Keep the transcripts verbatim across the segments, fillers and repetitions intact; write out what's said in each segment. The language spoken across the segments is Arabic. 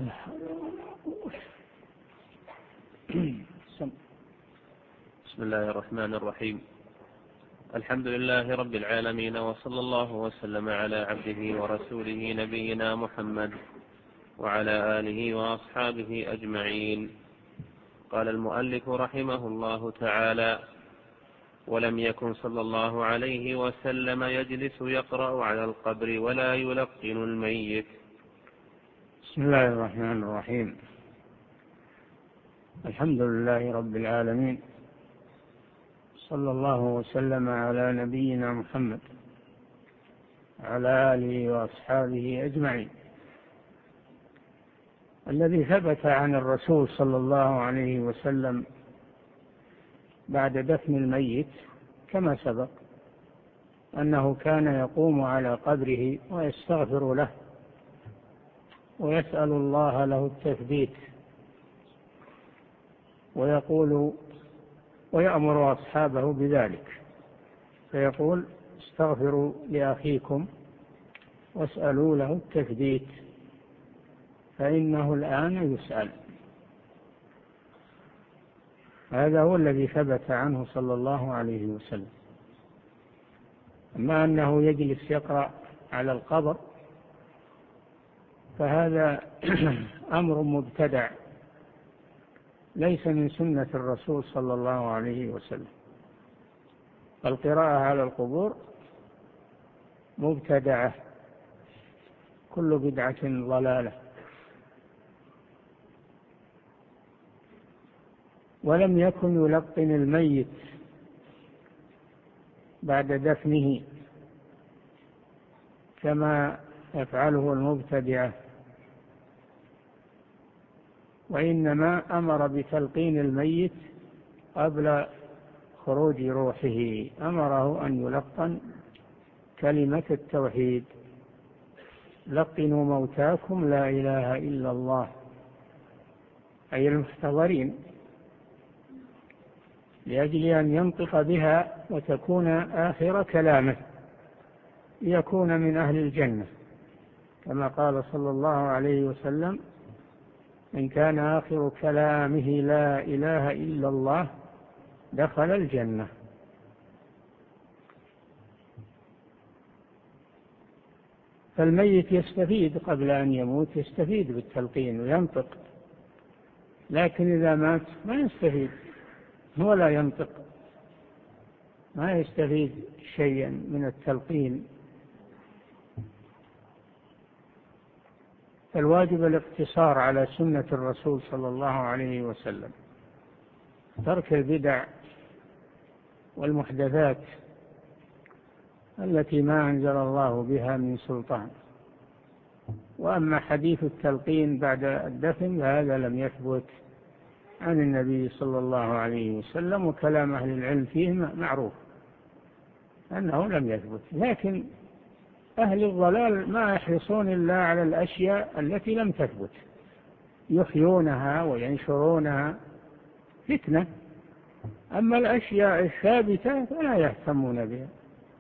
بسم الله الرحمن الرحيم. الحمد لله رب العالمين، وصلى الله وسلم على عبده ورسوله نبينا محمد وعلى آله وأصحابه أجمعين. قال المؤلف رحمه الله تعالى: ولم يكن صلى الله عليه وسلم يجلس يقرأ على القبر ولا يلقن الميت. بسم الله الرحمن الرحيم. الحمد لله رب العالمين، صلى الله وسلم على نبينا محمد وعلى آله وأصحابه أجمعين. الذي ثبت عن الرسول صلى الله عليه وسلم بعد دفن الميت كما سبق أنه كان يقوم على قبره ويستغفر له ويسأل الله له التثبيت، ويقول ويأمر أصحابه بذلك، فيقول: استغفروا لأخيكم واسألوا له التثبيت فإنه الآن يسأل. هذا هو الذي ثبت عنه صلى الله عليه وسلم. أما أنه يجلس يقرأ على القبر فهذا أمر مبتدع ليس من سنة الرسول صلى الله عليه وسلم. القراءة على القبور مبتدعة، كل بدعة ضلالة. ولم يكن يلقن الميت بعد دفنه كما يفعله المبتدعة، وإنما أمر بتلقين الميت قبل خروج روحه، أمره أن يلقن كلمة التوحيد: لقنوا موتاكم لا إله إلا الله، أي المحتضرين، لأجل أن ينطق بها وتكون آخر كلامه ليكون من أهل الجنة، كما قال صلى الله عليه وسلم: إن كان آخر كلامه لا إله إلا الله دخل الجنة. فالميت يستفيد قبل أن يموت، يستفيد بالتلقين وينطق، لكن إذا مات ما يستفيد ولا ينطق، ما يستفيد شيئا من التلقين. فالواجب الاقتصار على سنة الرسول صلى الله عليه وسلم، ترك البدع والمحدثات التي ما أنزل الله بها من سلطان. وأما حديث التلقين بعد الدفن فهذا لم يثبت عن النبي صلى الله عليه وسلم، وكلام أهل العلم فيه معروف أنه لم يثبت. لكن أهل الضلال ما يحرصون إلا على الأشياء التي لم تثبت، يحيونها وينشرونها فتنة. أما الأشياء الثابتة فلا يهتمون بها،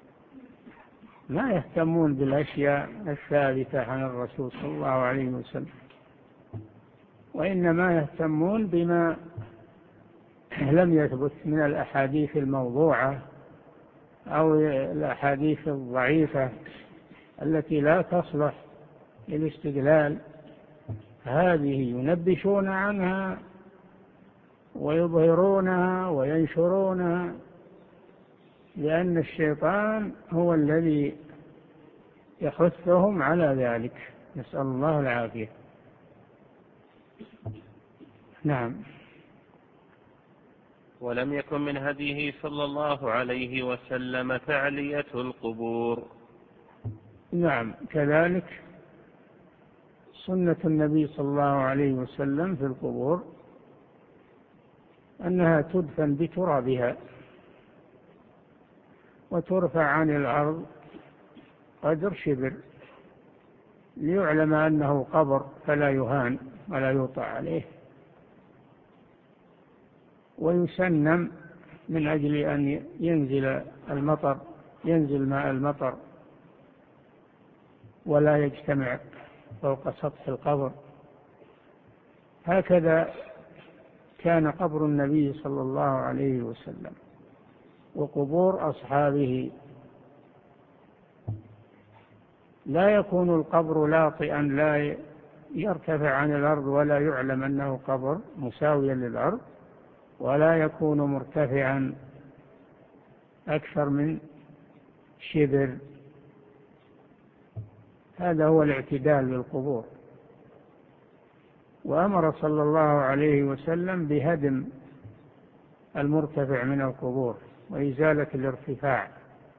ما يهتمون بالأشياء الثابتة عن الرسول صلى الله عليه وسلم، وإنما يهتمون بما لم يثبت من الأحاديث الموضوعة أو الأحاديث الضعيفة التي لا تصلح للاستدلال. هذه ينبشون عنها ويظهرونها وينشرونها، لأن الشيطان هو الذي يحثهم على ذلك، نسأل الله العافية. نعم. ولم يكن من هديه صلى الله عليه وسلم تعلية القبور. نعم، كذلك سنة النبي صلى الله عليه وسلم في القبور أنها تدفن بترابها وترفع عن الأرض قدر شبر، ليعلم أنه قبر فلا يهان ولا يوطأ عليه، ويسنم من أجل أن ينزل المطر، ينزل ماء المطر ولا يجتمع فوق سطح القبر، هكذا كان قبر النبي صلى الله عليه وسلم وقبور أصحابه، لا يكون القبر لاطئا لا يرتفع عن الأرض ولا يعلم أنه قبر مساويا للأرض، ولا يكون مرتفعا أكثر من شبر. هذا هو الاعتدال بالقبور. وأمر صلى الله عليه وسلم بهدم المرتفع من القبور وإزالة الارتفاع،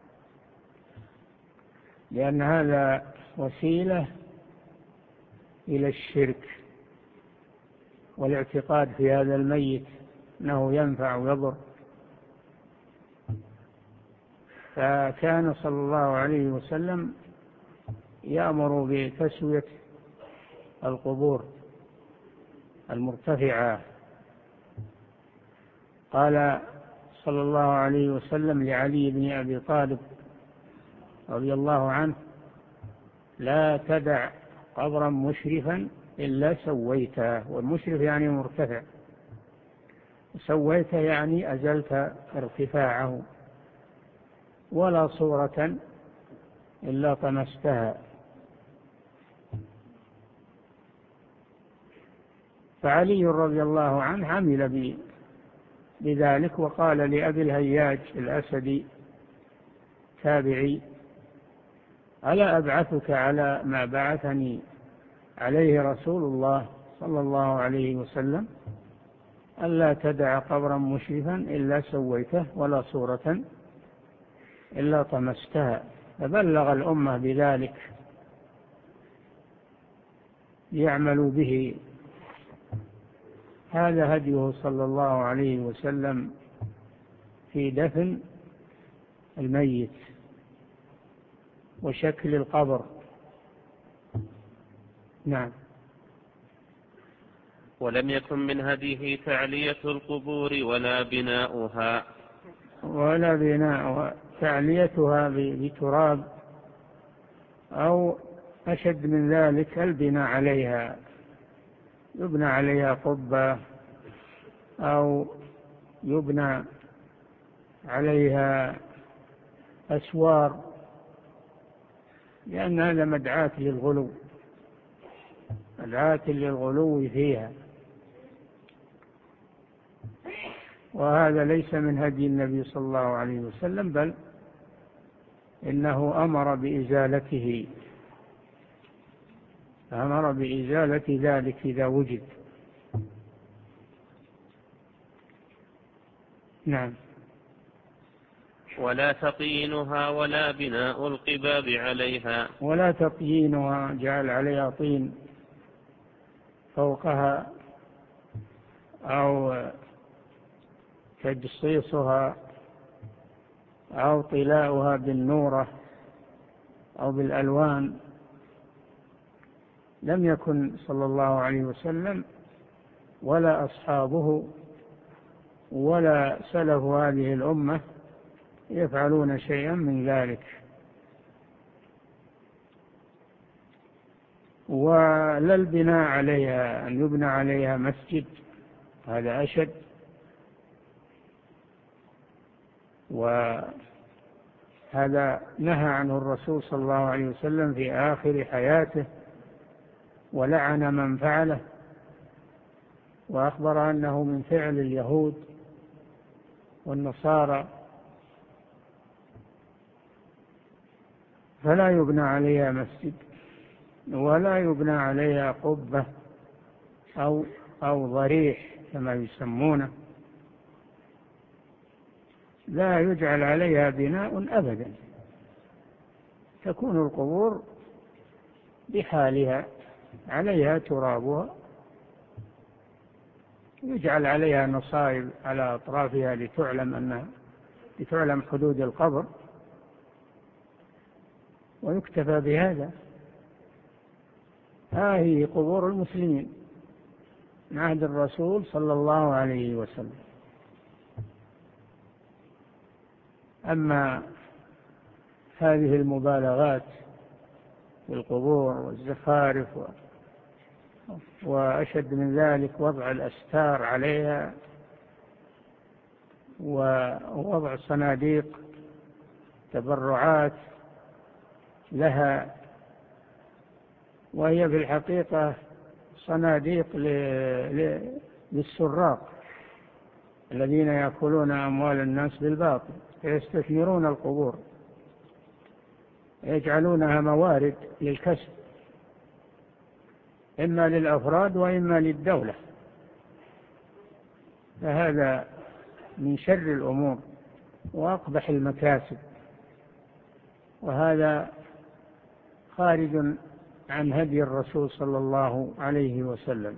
لأن هذا وسيلة إلى الشرك والاعتقاد في هذا الميت أنه ينفع ويضر. فكان صلى الله عليه وسلم يأمر بتسوية القبور المرتفعة. قال صلى الله عليه وسلم لعلي بن أبي طالب رضي الله عنه: لا تدع قبرا مشرفا إلا سويته. والمشرف يعني مرتفع، سويته يعني أزلت ارتفاعه، ولا صورة إلا طمستها. فعلي رضي الله عنه عمل بذلك، وقال لأبي الهياج الأسدي تابعي: ألا أبعثك على ما بعثني عليه رسول الله صلى الله عليه وسلم، ألا تدع قبرا مشرفا إلا سويته ولا صورة إلا طمستها. فبلغ الأمة بذلك ليعملوا به. هذا هديه صلى الله عليه وسلم في دفن الميت وشكل القبر. نعم. ولم يكن من هديه تعلية القبور ولا بناؤها ولا بناؤها تعليتها بتراب، أو أشد من ذلك البناء عليها، يبنى عليها قبة أو يبنى عليها أسوار، لأن هذا مدعاة للغلو مدعاة للغلو فيها، وهذا ليس من هدي النبي صلى الله عليه وسلم، بل إنه أمر بإزالته أمر بإزالة ذلك إذا وجد. نعم. ولا تطينها ولا بناء القباب عليها ولا تطينها، جعل عليها طين فوقها أو تجصيصها أو طلاؤها بالنورة أو بالألوان. لم يكن صلى الله عليه وسلم ولا أصحابه ولا سلف هذه الأمة يفعلون شيئا من ذلك. ولا البناء عليها، أن يبنى عليها مسجد، هذا أشد. وهذا نهى عنه الرسول صلى الله عليه وسلم في آخر حياته، ولعن من فعله، وأخبر أنه من فعل اليهود والنصارى. فلا يبنى عليها مسجد ولا يبنى عليها قبة أو أو ضريح كما يسمونه، لا يجعل عليها بناء أبدا. تكون القبور بحالها، عليها ترابها، يجعل عليها نصائب على أطرافها لتعلم أنها لتعلم حدود القبر، ويكتفى بهذا. هذه قبور المسلمين من عهد الرسول صلى الله عليه وسلم. أما هذه المبالغات في القبور والزخارف وأشد من ذلك وضع الأستار عليها ووضع صناديق تبرعات لها، وهي في الحقيقة صناديق للسراق الذين يأكلون أموال الناس بالباطل، يستثمرون القبور، يجعلونها موارد للكسب إما للأفراد وإما للدولة، فهذا من شر الأمور وأقبح المكاسب، وهذا خارج عن هدي الرسول صلى الله عليه وسلم.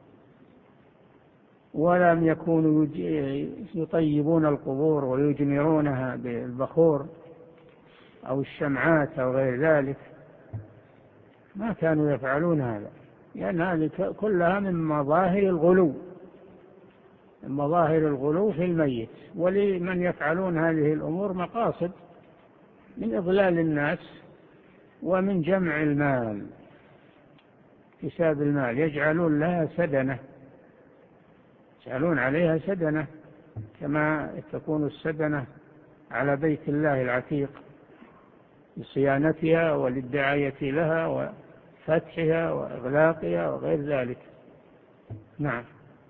ولم يكونوا يطيبون القبور ويجمرونها بالبخور أو الشمعات أو غير ذلك، ما كانوا يفعلون هذا، لأن هذه كلها من مظاهر الغلو، من مظاهر الغلو في الميت. ولمن يفعلون هذه الأمور مقاصد من إضلال الناس ومن جمع المال، حساب المال، يجعلون لها سدنة، يجعلون عليها سدنة كما تكون السدنة على بيت الله العتيق لصيانتها وللدعاية لها وفتحها وإغلاقها وغير ذلك. نعم.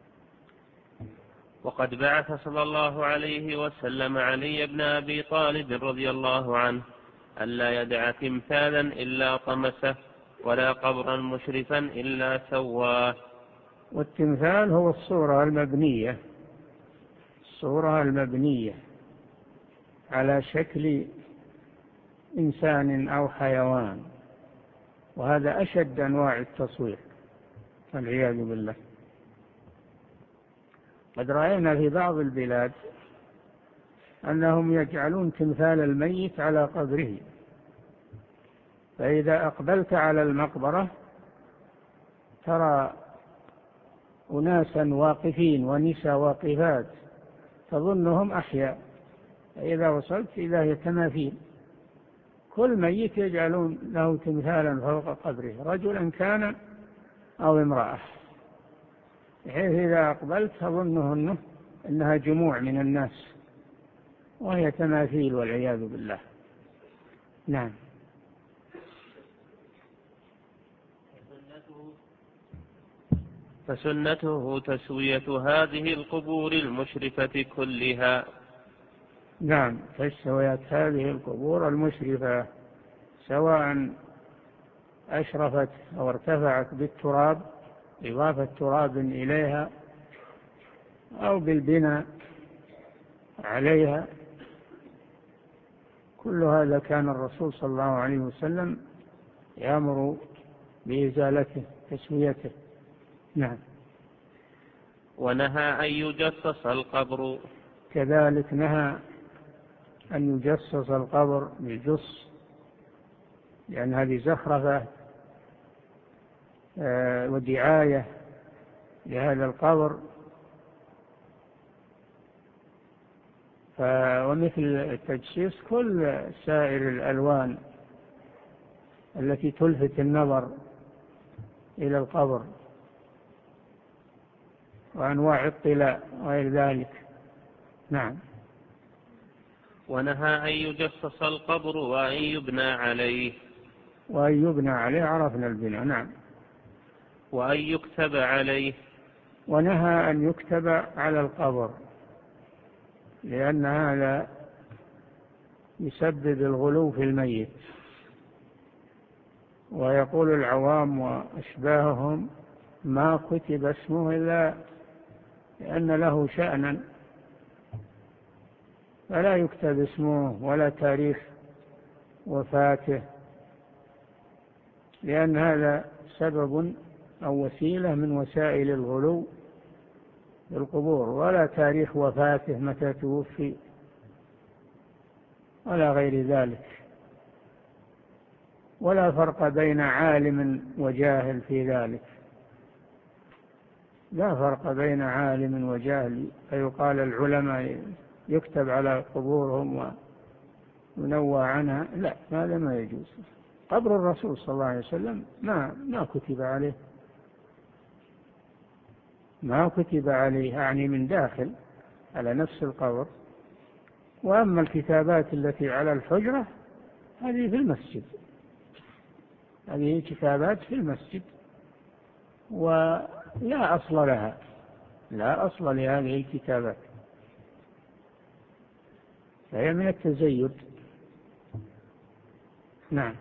وقد بعث صلى الله عليه وسلم علي بن أبي طالب رضي الله عنه ألا يدع تمثالا إلا طمسه ولا قبرا مشرفا إلا سواه. والتمثال هو الصورة المبنية، الصورة المبنية على شكل إنسان أو حيوان، وهذا أشد أنواع التصوير والعياذ بالله. قد رأينا في بعض البلاد أنهم يجعلون تمثال الميت على قبره، فإذا أقبلت على المقبرة ترى أناسا واقفين ونساء واقفات تظنهم أحياء، فإذا وصلت إذا هي تماثيل، كل ميت يجعلون له تمثالا فوق قبره، رجلا كان أو امرأة، بحيث إذا أقبلت تظنه أنها جموع من الناس وهي تماثيل والعياذ بالله. نعم. فسنته تسوية هذه القبور المشرفة كلها. نعم، تسوية هذه القبور المشرفة، سواء أشرفت أو ارتفعت بالتراب، إضافة تراب إليها، أو بالبناء عليها، كل هذا كان الرسول صلى الله عليه وسلم يأمر بإزالته تسويته. نعم. ونهى أن يجصص القبر، كذلك نهى أن يجصص القبر بالجص، لأن هذه زخرفة ودعاية لهذا القبر. ومثل التجسيس كل سائر الألوان التي تلفت النظر إلى القبر وأنواع الطلاء وغير ذلك. نعم. ونهى أن يجصص القبر وأن يبنى عليه، وأن يبنى عليه عرفنا البناء. نعم. وأن يكتب عليه، ونهى أن يكتب على القبر، لأن هذا يسبب الغلو في الميت. ويقول العوام وأشباههم ما كتب اسمه إلا لأن له شأنا، فلا يكتب اسمه ولا تاريخ وفاته، لأن هذا سبب أو وسيلة من وسائل الغلو في القبور، ولا تاريخ وفاته متى توفي ولا غير ذلك. ولا فرق بين عالم وجاهل في ذلك، لا فرق بين عالم وجاهل فيقال العلماء يكتب على قبورهم وينوى عنها، لا، هذا ما يجوز. قبر الرسول صلى الله عليه وسلم ما ما كتب عليه، ما كتب عليه، يعني من داخل على نفس القبر. وأما الكتابات التي على الحجرة هذه في المسجد، هذه كتابات في المسجد ولا أصل لها، لا أصل لهذه الكتابات، فهي من التزيد. نعم.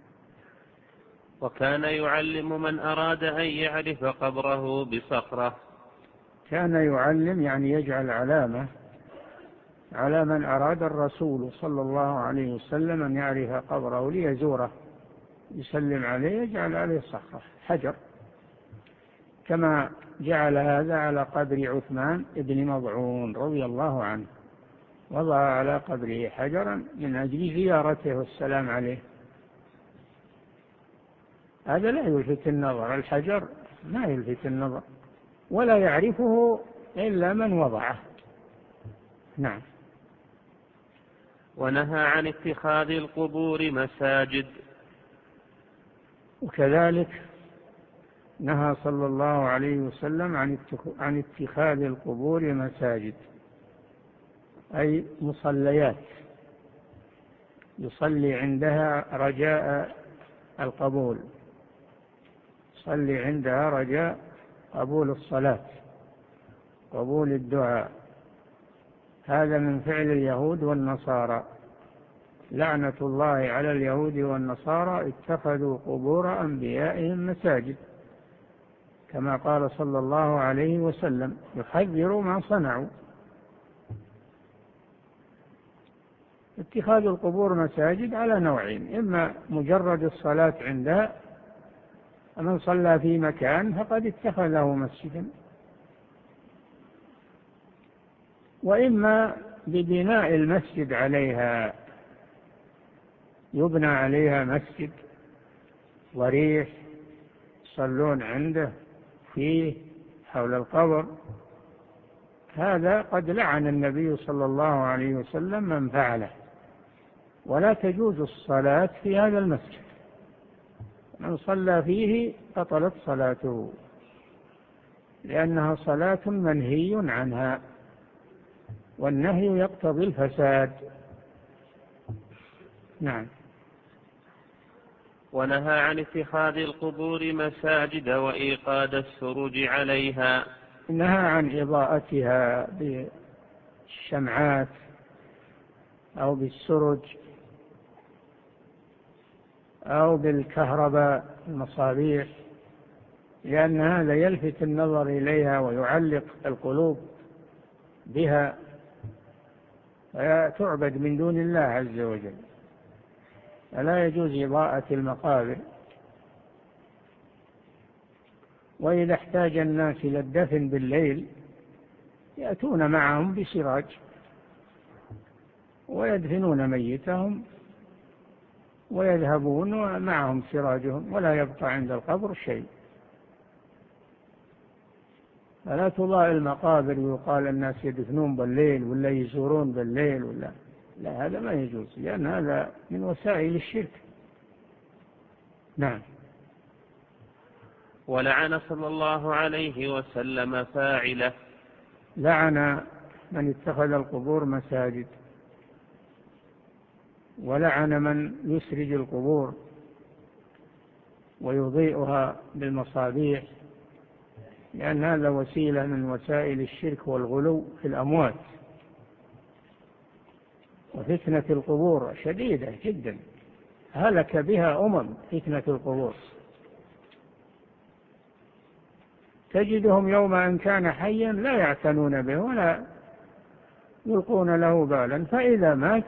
وكان يعلم من أراد أن يعرف قبره بصخرة. كان يعلم يعني يجعل علامة على من أراد الرسول صلى الله عليه وسلم أن يعرف قبره ليزوره يسلم عليه، يجعل عليه صخرة حجر، كما جعل هذا على قبر عثمان بن مظعون رضي الله عنه، وضع على قبره حجرا من أجل زيارته والسلام عليه. هذا لا يلفت النظر، الحجر ما يلفت النظر ولا يعرفه إلا من وضعه. نعم. ونهى عن اتخاذ القبور مساجد. وكذلك نهى صلى الله عليه وسلم عن اتخاذ القبور مساجد، أي مصليات يصلي عندها رجاء القبول، يصلي عندها رجاء قبول الصلاة، قبول الدعاء. هذا من فعل اليهود والنصارى، لعنة الله على اليهود والنصارى اتخذوا قبور أنبيائهم مساجد، كما قال صلى الله عليه وسلم يحذر ما صنعوا. اتخاذ القبور مساجد على نوعين: إما مجرد الصلاة عندها، من صلى في مكان فقد اتخذه مسجدا، وإما ببناء المسجد عليها، يبنى عليها مسجد ضريح يصلون عنده فيه حول القبر. هذا قد لعن النبي صلى الله عليه وسلم من فعله، ولا تجوز الصلاة في هذا المسجد، من صلى فيه بطلت صلاته، لأنها صلاة منهي عنها، والنهي يقتضي الفساد. نعم. ونهى عن اتخاذ القبور مساجد وإيقاد السروج عليها. نهى عن إضاءتها بالشمعات أو بالسرج أو بالكهرباء المصابيح، لأن هذا يلفت النظر إليها ويعلق القلوب بها، فتعبد من دون الله عز وجل. فلا يجوز إضاءة المقابر. وإذا احتاج الناس إلى الدفن بالليل يأتون معهم بسراج ويدفنون ميتهم ويذهبون ومعهم سراجهم، ولا يبقى عند القبر شيء. فلا تضاء المقابر ويقال الناس يدفنون بالليل ولا يزورون بالليل ولا لا، هذا ما يجوز، لأن هذا من وسائل الشرك. نعم. ولعن صلى الله عليه وسلم فاعله. لعن من اتخذ القبور مساجد، ولعن من يسرج القبور ويضيئها بالمصابيح، لأن هذا وسيلة من وسائل الشرك والغلو في الأموات. وفتنة القبور شديدة جدا، هلك بها أمم فتنة القبور، تجدهم يوم أن كان حيا لا يعتنون به ولا يلقون له بالا، فإذا مات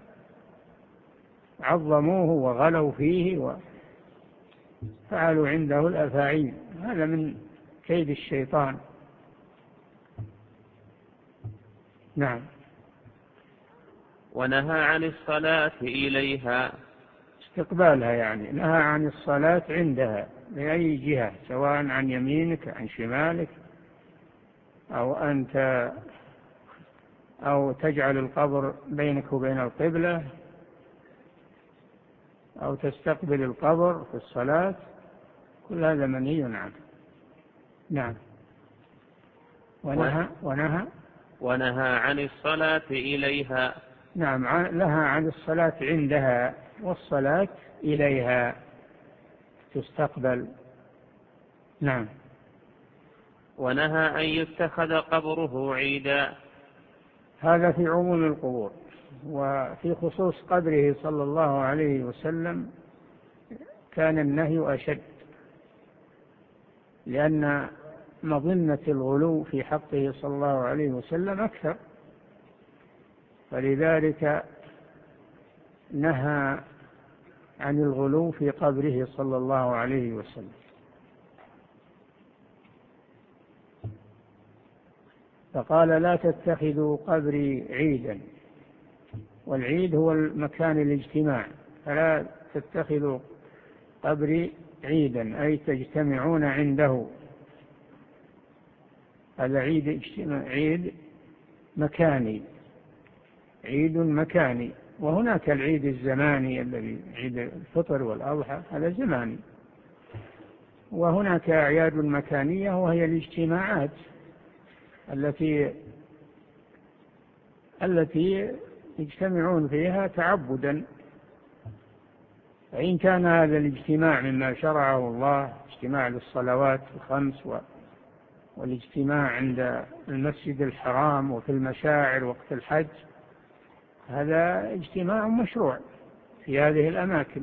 عظموه وغلوا فيه وفعلوا عنده الأفاعيل. هذا من كيد الشيطان. نعم. ونهى عن الصلاة إليها. استقبالها يعني، نهى عن الصلاة عندها بأي جهة، سواء عن يمينك عن شمالك، أو أنت أو تجعل القبر بينك وبين القبلة، أو تستقبل القبر في الصلاة، كل هذا منهي عنه. نعم. ونهى ونهى ونهى عن الصلاة إليها. نعم، لها عن الصلاة عندها، والصلاة إليها تستقبل. نعم. ونهى أن يتخذ قبره عيدا. هذا في عموم القبور، وفي خصوص قبره صلى الله عليه وسلم كان النهي أشد، لأن مظنة الغلو في حقه صلى الله عليه وسلم أكثر، فلذلك نهى عن الغلو في قبره صلى الله عليه وسلم. فقال لا تتخذوا قبري عيدا، والعيد هو المكان الاجتماع، فلا تتخذوا قبري عيدا أي تجتمعون عنده. هذا عيد اجتماع، عيد مكاني، عيد مكاني. وهناك العيد الزماني الذي عيد الفطر والأضحى، هذا زماني. وهناك أعياد مكانية وهي الاجتماعات التي التي يجتمعون فيها تعبدا. فإن كان هذا الاجتماع مما شرعه الله، اجتماع للصلوات الخمس والاجتماع عند المسجد الحرام وفي المشاعر وقت الحج، هذا اجتماع مشروع في هذه الأماكن.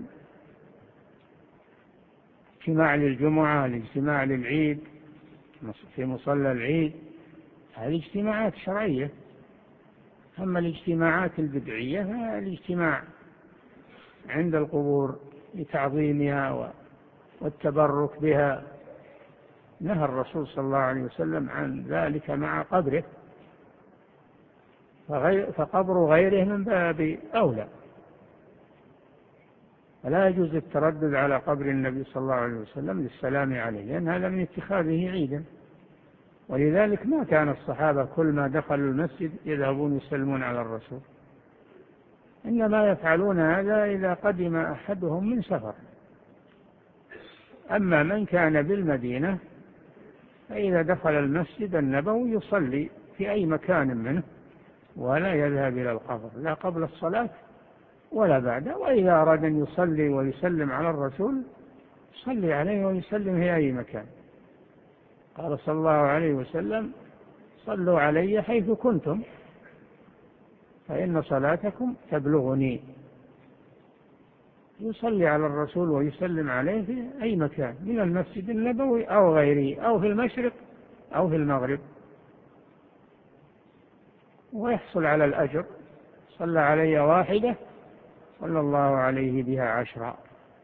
اجتماع للجمعة، الاجتماع للعيد في مصلى العيد، هذه اجتماعات شرعية. أما الاجتماعات البدعية فالاجتماع عند القبور لتعظيمها والتبرك بها، نهى الرسول صلى الله عليه وسلم عن ذلك مع قبره، فقبر غيره من باب أولى. فلا يجوز التردد على قبر النبي صلى الله عليه وسلم للسلام عليه، لأن هذا من اتخاذه عيدا. ولذلك ما كان الصحابة كل ما دخلوا المسجد يذهبون يسلمون على الرسول، إنما يفعلون هذا إذا قدم أحدهم من سفر. أما من كان بالمدينة فإذا دخل المسجد النبوي يصلي في أي مكان منه، ولا يذهب إلى القبر لا قبل الصلاة ولا بعد. وإذا أراد أن يصلي ويسلم على الرسول يصلي عليه ويسلم في أي مكان. قال صلى الله عليه وسلم صلوا علي حيث كنتم فإن صلاتكم تبلغني. يصلي على الرسول ويسلم عليه في أي مكان من المسجد النبوي أو غيره، أو في المشرق أو في المغرب، ويحصل على الأجر. صلى علي واحدة صلى الله عليه بها عشرا.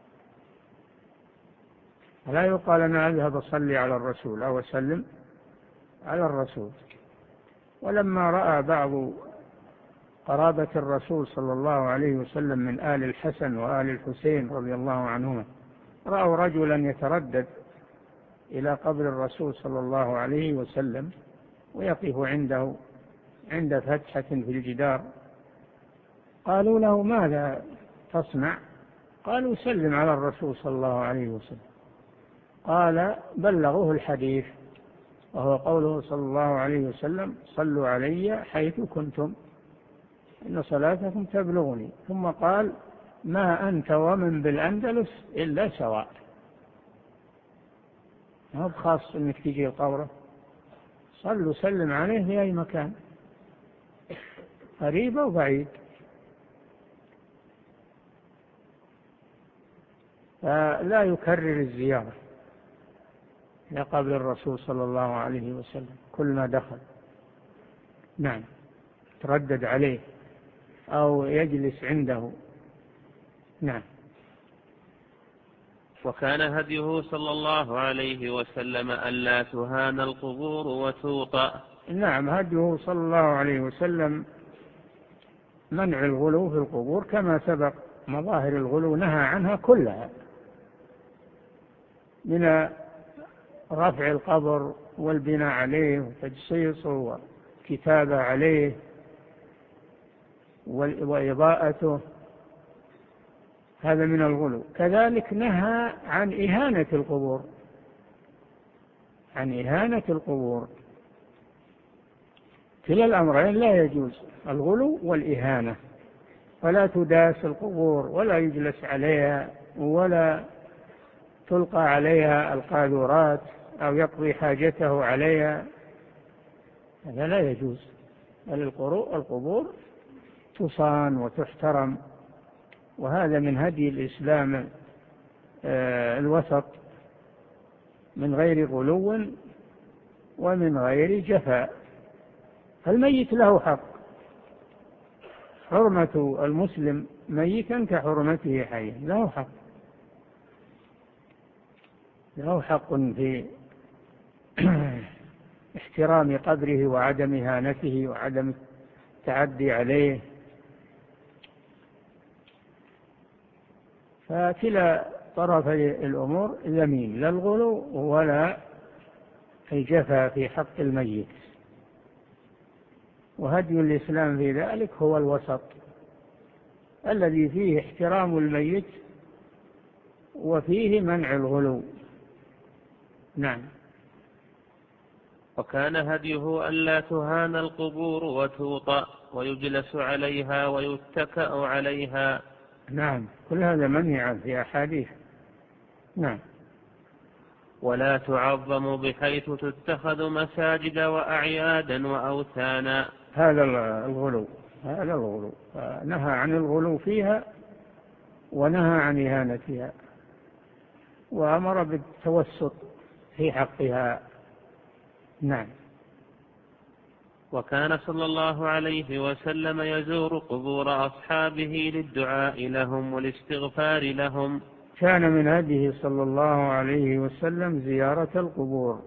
لا يقال أنا أذهب أصلي على الرسول أو أسلم على الرسول. ولما رأى بعض قرابة الرسول صلى الله عليه وسلم من آل الحسن وآل الحسين رضي الله عنهما، رأوا رجلا يتردد إلى قبر الرسول صلى الله عليه وسلم ويقف عنده عند فتحة في الجدار. قالوا له ماذا تصنع؟ قالوا سلم على الرسول صلى الله عليه وسلم. قال بلغوه الحديث، وهو قوله صلى الله عليه وسلم صلوا علي حيث كنتم إن صلاتكم تبلغني. ثم قال ما أنت ومن بالأندلس إلا سواء. ما هو بخاص أنك تجي قبره، صلوا سلم عليه في أي مكان قريب وبعيد. فلا يكرر الزيارة إلى قبر الرسول صلى الله عليه وسلم كل ما دخل. نعم، تردد عليه أو يجلس عنده. نعم. وكان هديه صلى الله عليه وسلم ألا تهان القبور وتوطأ. نعم، هديه صلى الله عليه وسلم منع الغلو في القبور، كما سبق مظاهر الغلو نهى عنها كلها، من رفع القبر والبناء عليه وتجصيصه والكتابة عليه وإضاءته، هذا من الغلو. كذلك نهى عن إهانة القبور، عن إهانة القبور كلا الأمرين لا يجوز، الغلو والإهانة. فلا تداس القبور ولا يجلس عليها ولا تلقى عليها القاذورات أو يقضي حاجته عليها، هذا لا يجوز. بل القبور تصان وتحترم، وهذا من هدي الإسلام الوسط، من غير غلو ومن غير جفاء. فالميت له حق، حرمة المسلم ميتا كحرمته حيا، له حق، له حق في احترام قبره وعدم إهانته وعدم التعدي عليه. فكلا طرفي الأمور ذميم، لا الغلو ولا الجفا في حق الميت. وهدي الإسلام في ذلك هو الوسط الذي فيه احترام الميت وفيه منع الغلو. نعم. وكان هديه ألا تهان القبور وتوطأ ويجلس عليها ويتكأ عليها. نعم، كل هذا منهي في أحاديث. نعم. ولا تعظم بحيث تتخذ مساجد وأعيادا وأوثانا. هذا الغلو، هذا الغلو، نهى عن الغلو فيها ونهى عن إهانتها، وأمر بالتوسط في حقها. نعم. وكان صلى الله عليه وسلم يزور قبور أصحابه للدعاء لهم والاستغفار لهم. كان من هديه صلى الله عليه وسلم زيارة القبور،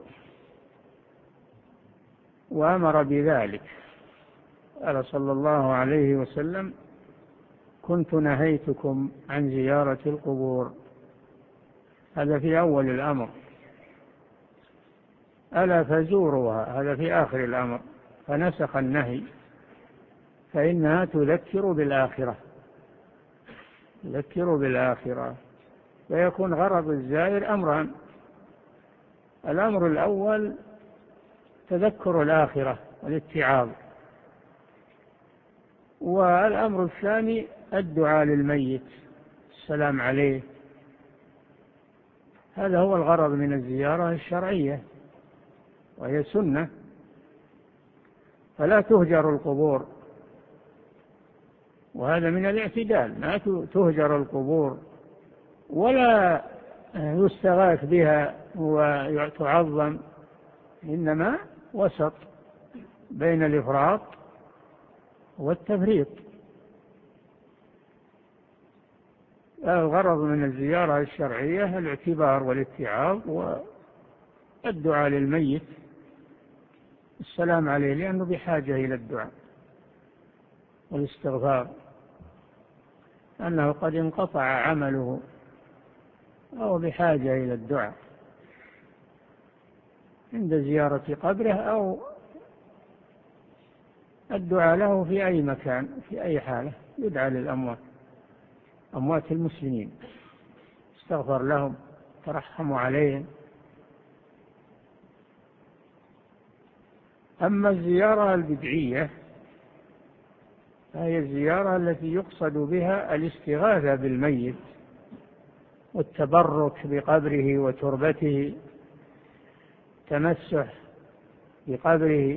وأمر بذلك. قال صلى الله عليه وسلم: كنت نهيتكم عن زيارة القبور. هذا في أول الأمر. ألا فزوروها، هذا في آخر الأمر، فنسخ النهي، فإنها تذكر بالآخرة، تذكر بالآخرة. ويكون غرض الزائر أمران: الأمر الأول تذكر الآخرة والاتعاظ، والأمر الثاني الدعاء للميت، السلام عليه. هذا هو الغرض من الزيارة الشرعية، وهي سنة. فلا تهجر القبور، وهذا من الاعتدال، ما تهجر القبور ولا يستغاث بها وتعظم، إنما وسط بين الإفراط والتفريط. الغرض من الزيارة الشرعية الاعتبار والاتعاظ والدعاء للميت، السلام عليه، لأنه بحاجة إلى الدعاء والاستغفار، أنه قد انقطع عمله أو بحاجة إلى الدعاء عند زيارة قبره، أو الدعاء له في أي مكان في أي حالة. يدعى للأموات، أموات المسلمين، استغفر لهم، ترحموا عليهم. أما الزيارة البدعية فهي الزيارة التي يقصد بها الاستغاثة بالميت والتبرك بقبره وتربته، تمسح بقبره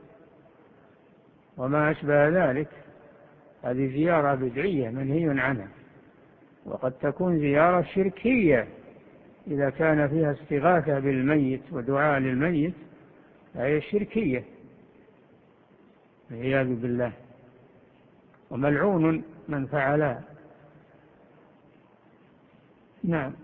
وما أشبه ذلك. هذه زيارة بدعية منهي عنها. وقد تكون زيارة شركية إذا كان فيها استغاثة بالميت ودعاء للميت، فهي شركية والعياذ بالله، وملعون من فعلها. نعم.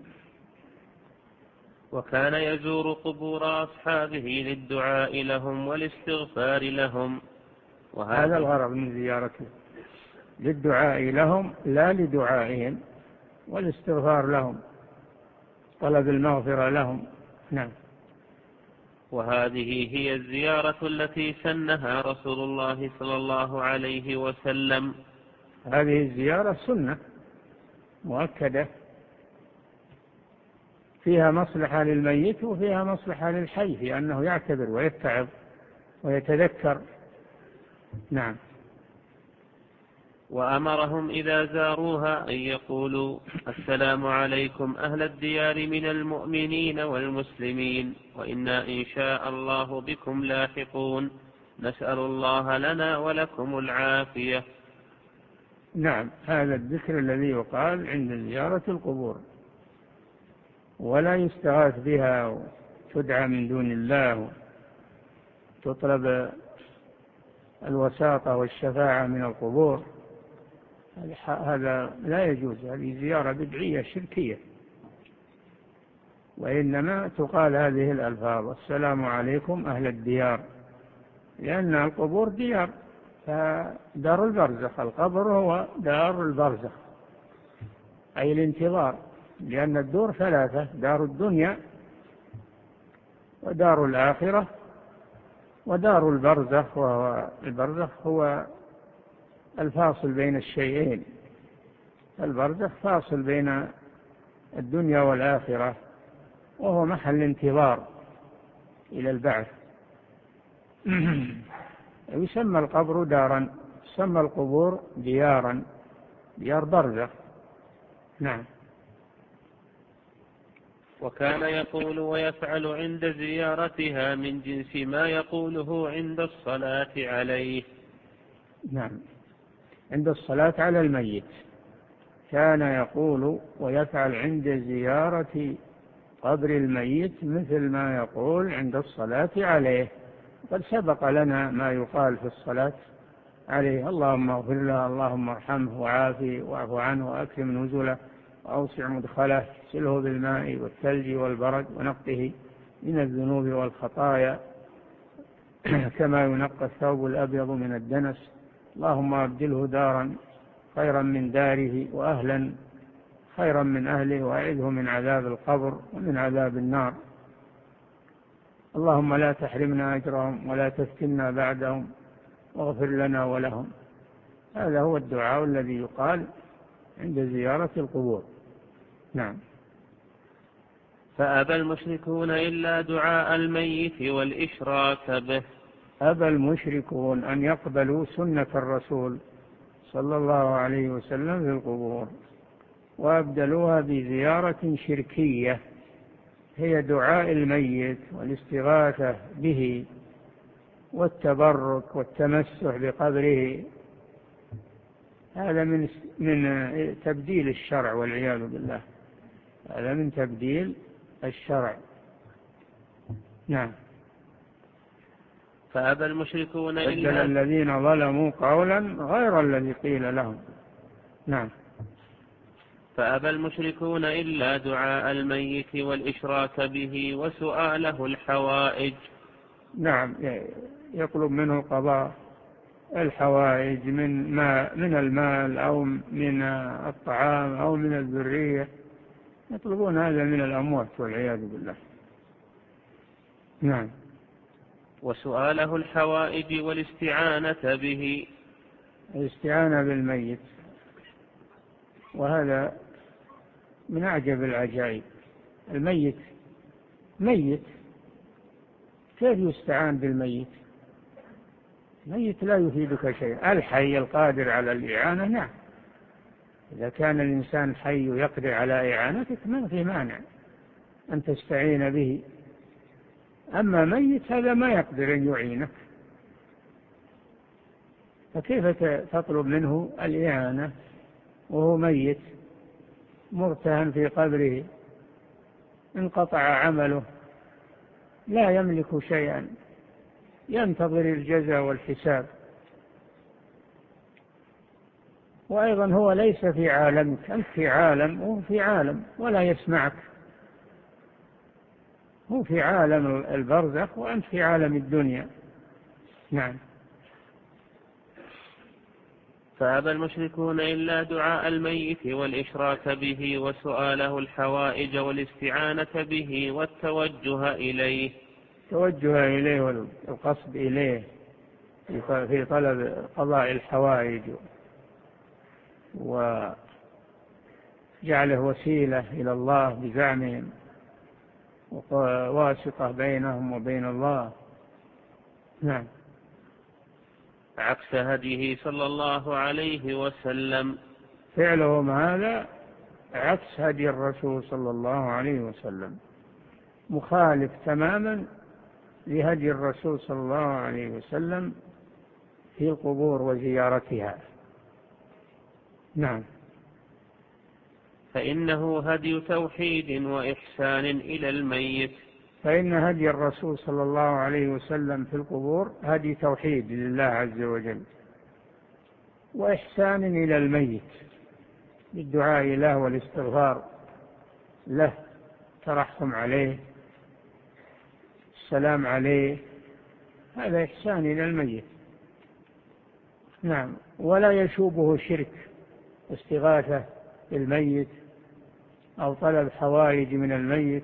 وكان يزور قبور أصحابه للدعاء لهم والاستغفار لهم. وهذا الغرض من زيارته، للدعاء لهم لا لدعائهم، والاستغفار لهم، طلب المغفرة لهم. نعم. وهذه هي الزيارة التي سنها رسول الله صلى الله عليه وسلم. هذه الزيارة سنة مؤكدة، فيها مصلحة للميت وفيها مصلحة للحي، في أنه يعتبر ويتعظ ويتذكر نعم. وأمرهم إذا زاروها أن يقولوا السلام عليكم أهل الديار من المؤمنين والمسلمين وإنا إن شاء الله بكم لاحقون نسأل الله لنا ولكم العافية. نعم، هذا الذكر الذي يقال عند زيارة القبور، ولا يستغاث بها وتدعى من دون الله وتطلب الوساطة والشفاعة من القبور، هذا لا يجوز، هذه زيارة بدعية شركية. وإنما تقال هذه الألفاظ السلام عليكم أهل الديار، لأن القبور ديار، فدار البرزخ، القبر هو دار البرزخ أي الانتظار، لأن الدور ثلاثة: دار الدنيا ودار الآخرة ودار البرزخ، وهو البرزخ هو الفاصل بين الشيئين، البرزخ فاصل بين الدنيا والآخرة، وهو محل انتظار إلى البعث. يسمى القبر دارا، يسمى القبور ديارا، ديار برزخ. نعم. وكان يقول ويفعل عند زيارتها من جنس ما يقوله عند الصلاة عليه. نعم، عند الصلاة على الميت كان يقول ويفعل عند زيارة قبر الميت مثل ما يقول عند الصلاة عليه. قد سبق لنا ما يقال في الصلاة عليه: اللهم اغفر له، اللهم ارحمه وعافه واعف عنه وأكرم نزله وأوسع مدخله، سله بالماء والثلج والبرد ونقه من الذنوب والخطايا كما ينقى الثوب الأبيض من الدنس، اللهم أبدله دارا خيرا من داره وأهلا خيرا من أهله وأعذه من عذاب القبر ومن عذاب النار، اللهم لا تحرمنا أجرهم ولا تفتنا بعدهم واغفر لنا ولهم. هذا هو الدعاء الذي يقال عند زيارة القبور. نعم. فأبى المشركون إلا دعاء الميت والإشراك به. أبى المشركون أن يقبلوا سنة الرسول صلى الله عليه وسلم في القبور، وأبدلوها بزيارة شركية هي دعاء الميت والاستغاثة به والتبرك والتمسح بقبره. هذا من من تبديل الشرع والعياذ بالله، هذا من تبديل الشرع. نعم. فأبى المشركون إلا الذين ظلموا قولا غير الذي قيل لهم. نعم. فأبى المشركون إلا دعاء الميت والإشراك به وسؤاله الحوائج. نعم، يطلب منه قضاء الحوائج من ما من المال أو من الطعام أو من الذرية، يطلبون هذا من الأموات والعياذ بالله. نعم. وسؤاله الحوائج والاستعانة به، الاستعانة بالميت، وهذا من أعجب العجائب. الميت ميت، كيف يستعان بالميت؟ الميت لا يفيدك شيئا. الحي القادر على الإعانة نعم، إذا كان الإنسان حي يقدر على إعانتك ما في مانع أن تستعين به، أما ميت هذا ما يقدر أن يعينك، فكيف تطلب منه الإعانة وهو ميت مرتهن في قبره انقطع عمله لا يملك شيئا ينتظر الجزاء والحساب، وأيضا هو ليس في عالمك، أنت في عالم وهو في عالم ولا يسمعك، هو في عالم البرزخ وأنت في عالم الدنيا. نعم. فأبى المشركون إلا دعاء الميت والإشراك به وسؤاله الحوائج والاستعانة به والتوجه إليه. توجه إليه والقصد إليه في طلب قضاء الحوائج وجعله وسيلة إلى الله بزعمهم وواسطة بينهم وبين الله. نعم. عكس هديه صلى الله عليه وسلم. فعلهم هذا عكس هدي الرسول صلى الله عليه وسلم، مخالف تماما لهدي الرسول صلى الله عليه وسلم في القبور وزيارتها. نعم. فإنه هدي توحيد وإحسان إلى الميت. فإن هدي الرسول صلى الله عليه وسلم في القبور هدي توحيد لله عز وجل، وإحسان إلى الميت بالدعاء له والاستغفار له، ترحم عليه، السلام عليه، هذا إحسان إلى الميت. نعم. ولا يشوبه شرك، استغاثة بالميت أو طلب حوائج من الميت،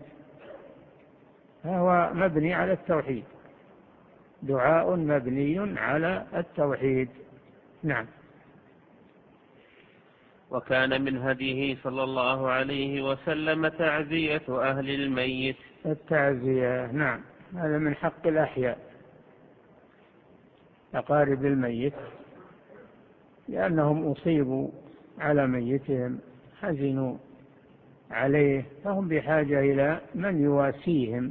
فهو مبني على التوحيد، دعاء مبني على التوحيد. نعم. وكان من هديه صلى الله عليه وسلم تعزية أهل الميت. التعزية، نعم، هذا من حق الأحياء، أقارب الميت، لأنهم أصيبوا على ميتهم، حزنوا عليه، فهم بحاجة إلى من يواسيهم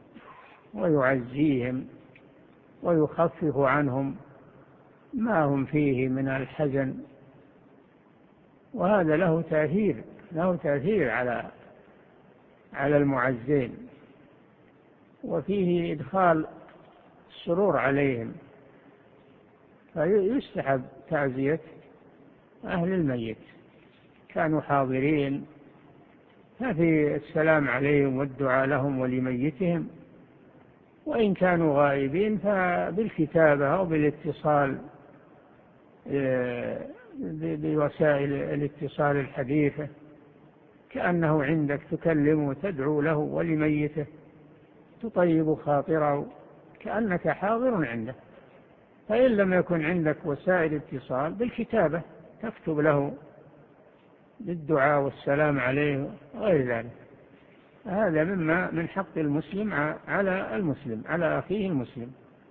ويعزيهم ويخفف عنهم ما هم فيه من الحزن، وهذا له تأثير له تأثير على على المعزين، وفيه إدخال السرور عليهم، فيستحب تعزية أهل الميت، كانوا حاضرين، ففي السلام عليهم والدعاء لهم ولميتهم، وإن كانوا غائبين فبالكتابة أو بالاتصال بوسائل الاتصال الحديثة، كأنه عندك تكلمه وتدعو له ولميته، تطيب خاطره كأنك حاضر عنده. فإن لم يكن عندك وسائل اتصال، بالكتابة تكتب له بالدعاء والسلام عليه وغير ذلك. هذا مما من حق المسلم على المسلم على أخيه المسلم،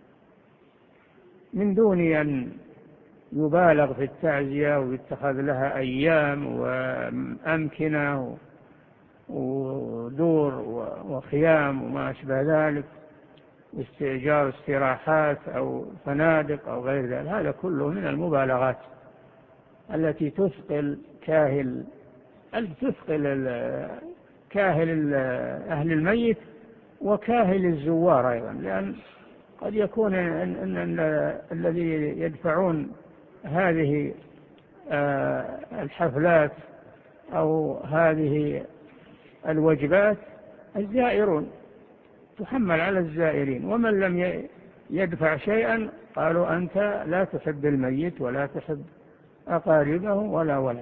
من دون أن يبالغ في التعزية ويتخذ لها أيام وأمكنة ودور وخيام وما أشبه ذلك، واستئجار استراحات أو فنادق أو غير ذلك. هذا كله من المبالغات التي تثقل كاهل تثقل كاهل أهل الميت وكاهل الزوار أيضا، لأن قد يكون أن الذي يدفعون هذه الحفلات أو هذه الوجبات الزائرون، تحمل على الزائرين، ومن لم يدفع شيئا قالوا أنت لا تحب الميت ولا تحب أقاربه ولا ولا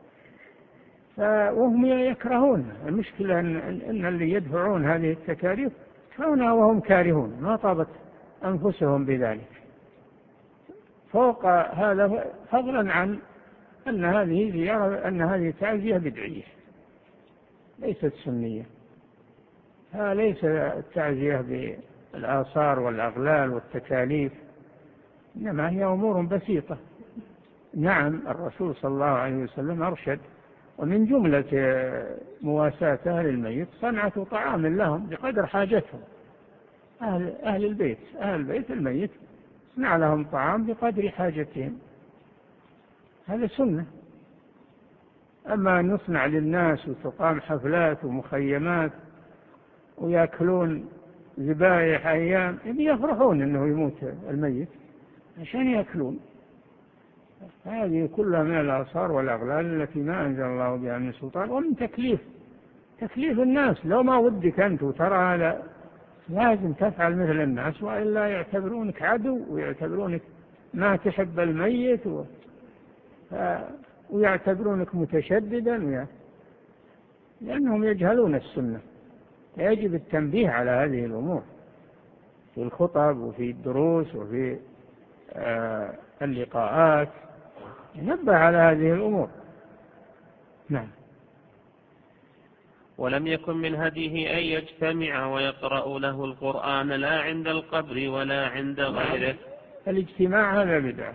وهم يكرهون. المشكلة أن اللي يدفعون هذه التكاليف يدفعونها وهم كارهون، ما طابت أنفسهم بذلك. فوق هذا، فضلا عن أن هذه زيارة أن هذه تعزية بدعية ليست سنية، ها ليس التعزية بالآثار والأغلال والتكاليف، إنما هي أمور بسيطة. نعم، الرسول صلى الله عليه وسلم أرشد، ومن جملة مواساة أهل الميت صنعة طعام لهم بقدر حاجتهم. أهل, أهل البيت أهل البيت الميت صنع لهم طعام بقدر حاجتهم، هذا سنة. أما أن نصنع للناس وتقام حفلات ومخيمات ويأكلون ذبائح أيام، يفرحون أنه يموت الميت عشان يأكلون، هذه كلها من الآثار والأغلال التي ما أنزل الله بها من سلطان، ومن تكليف تكليف الناس. لو ما ودك أنت وترى هذا لازم تفعل مثل الناس، وإلا يعتبرونك عدو ويعتبرونك ما تحب الميت و... ويعتبرونك متشددا، لأنهم يجهلون السنة. يجب التنبيه على هذه الأمور في الخطب وفي الدروس وفي آه اللقاءات، ينبه على هذه الأمور. نعم. ولم يكن من هديه أن يجتمع ويقرأ له القرآن لا عند القبر ولا عند غيره. الاجتماع هذا بدعة،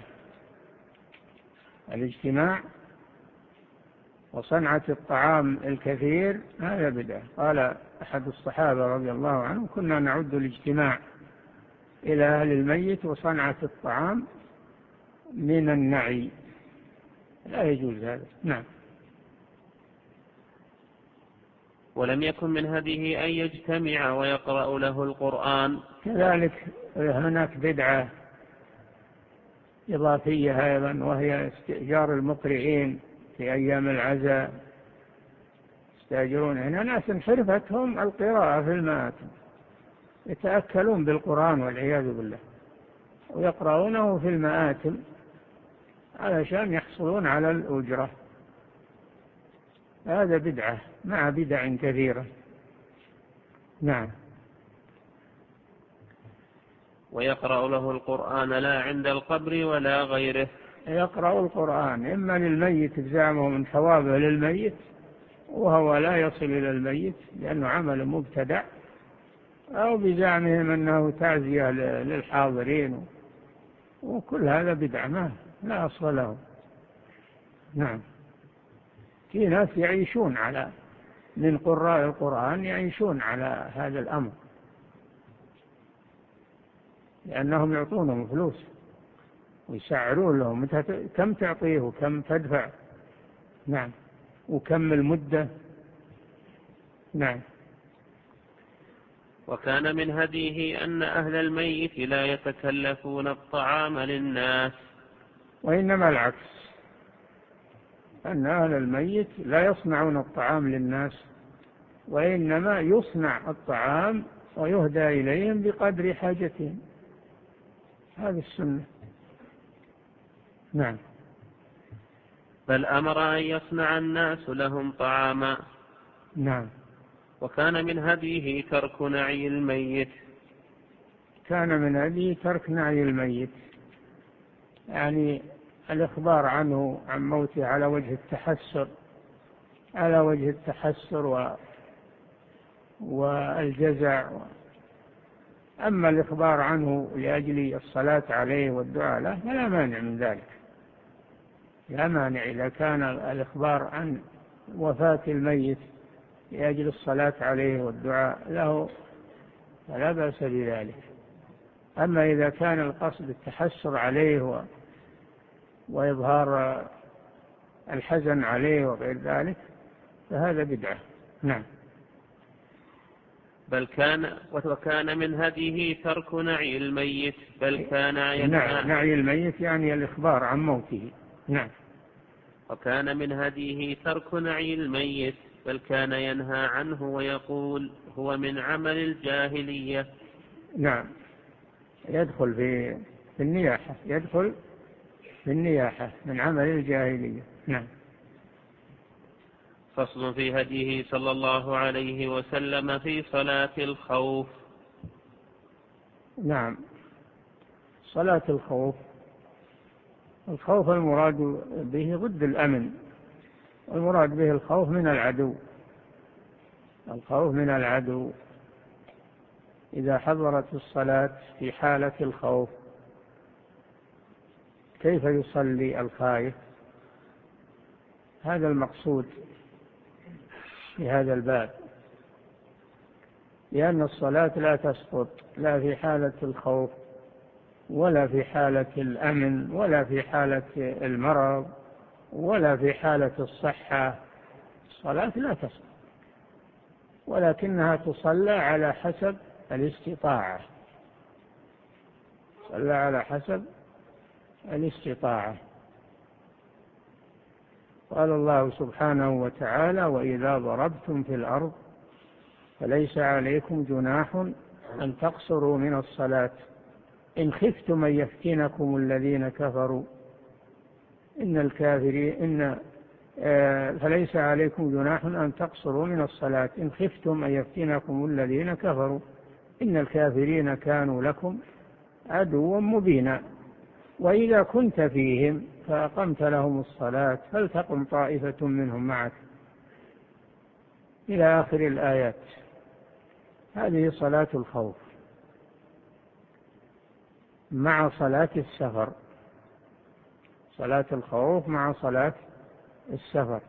الاجتماع وصنعة الطعام الكثير هذا بدعة. قال أحد الصحابة رضي الله عنه: كنا نعد الاجتماع إلى أهل الميت وصنعة الطعام من النعي، لا يجوز هذا. نعم. ولم يكن من هديه أن يجتمع ويقرأ له القرآن. كذلك هناك بدعة إضافية أيضا، وهي استئجار المقرئين في أيام العزاء. يستأجرون هنا ناس حرفتهم القراءة في المآتم، يتأكلون بالقرآن والعياذ بالله، ويقرؤونه في المآتم علشان يحصلون على الأجرة. هذا بدعة مع بدع كثيرة. نعم. ويقرأ له القرآن لا عند القبر ولا غيره. يقرأ القرآن إما للميت بزعمه من ثوابه للميت، وهو لا يصل إلى الميت لأنه عمل مبتدع، أو بزعمهم أنه تعزية للحاضرين، وكل هذا بدعة ما لا أصل له. نعم. في ناس يعيشون على من قراء القرآن يعيشون على هذا الأمر، لأنهم يعطونهم فلوس ويسعرون لهم كم تعطيه وكم تدفع. نعم. وكم المدة. نعم. وكان من هديه أن أهل الميت لا يتكلفون الطعام للناس، وإنما العكس، أن أهل الميت لا يصنعون الطعام للناس، وإنما يصنع الطعام ويهدى إليهم بقدر حاجتهم. هذه السنة. نعم. بل أمر أن يصنع الناس لهم طعاما. نعم. وكان من هديه ترك نعي الميت. كان من هديه ترك نعي الميت، يعني الإخبار عنه عن موته على وجه التحسر، على وجه التحسر و... والجزع. أما الإخبار عنه لأجل الصلاة عليه والدعاء له فلا مانع من ذلك، لا مانع إذا كان الإخبار عن وفاة الميت لأجل الصلاة عليه والدعاء له فلا بأس بذلك. أما إذا كان القصد التحسر عليه و... وإظهار الحزن عليه وغير ذلك فهذا بدعة. نعم. بل كان وكان من هديه ترك نعي الميت، بل كان ينهى. نعي الميت يعني الإخبار عن موته. نعم. وكان من هديه ترك نعي الميت، بل كان ينهى عنه ويقول هو من عمل الجاهلية. نعم. يدخل في في النياحة، يدخل في النياحة من عمل الجاهلية. نعم. فصل في هديه صلى الله عليه وسلم في صلاة الخوف. نعم. صلاة الخوف، الخوف المراد به ضد الأمن، والمراد به الخوف من العدو، الخوف من العدو. إذا حضرت الصلاة في حالة الخوف كيف يصلي الخائف؟ هذا المقصود في هذا الباب، لأن الصلاة لا تسقط لا في حالة الخوف ولا في حالة الأمن ولا في حالة المرض ولا في حالة الصحة. الصلاة لا تسقط، ولكنها تصلى على حسب الاستطاعة، صلى على حسب الاستطاعة. قال الله سبحانه وتعالى: وإذا ضربتم في الأرض فليس عليكم جناح أن تقصروا من الصلاة إن خفتم أن يفتنكم الذين كفروا إن الكافرين إن فليس عليكم جناح أن تقصروا من الصلاة إن خفتم أن يفتنكم الذين كفروا إن الكافرين كانوا لكم عدوا مبينا وإذا كنت فيهم فأقمت لهم الصلاة فلتقم طائفة منهم معك إلى آخر الآيات. هذه صلاة الخوف. مع صلاة السفر، صلاة الخوف مع صلاة السفر.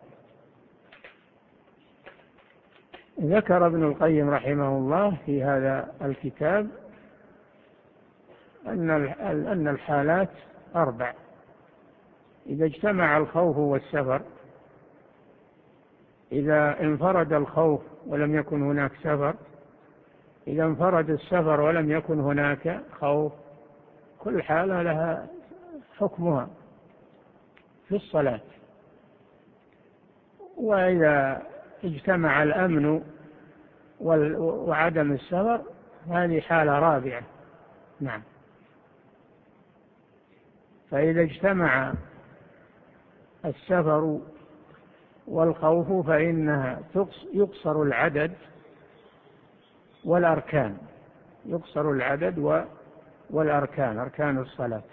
ذكر ابن القيم رحمه الله في هذا الكتاب أن الحالات أربع: إذا اجتمع الخوف والسفر، إذا انفرد الخوف ولم يكن هناك سفر، إذا انفرد السفر ولم يكن هناك خوف، كل حالة لها حكمها في الصلاة. وإذا اجتمع الأمن وعدم السفر، هذه حالة رابعة. نعم. فإذا اجتمع السفر والخوف فإنها يقصر العدد والأركان، يقصر العدد والأركان، أركان الصلاة.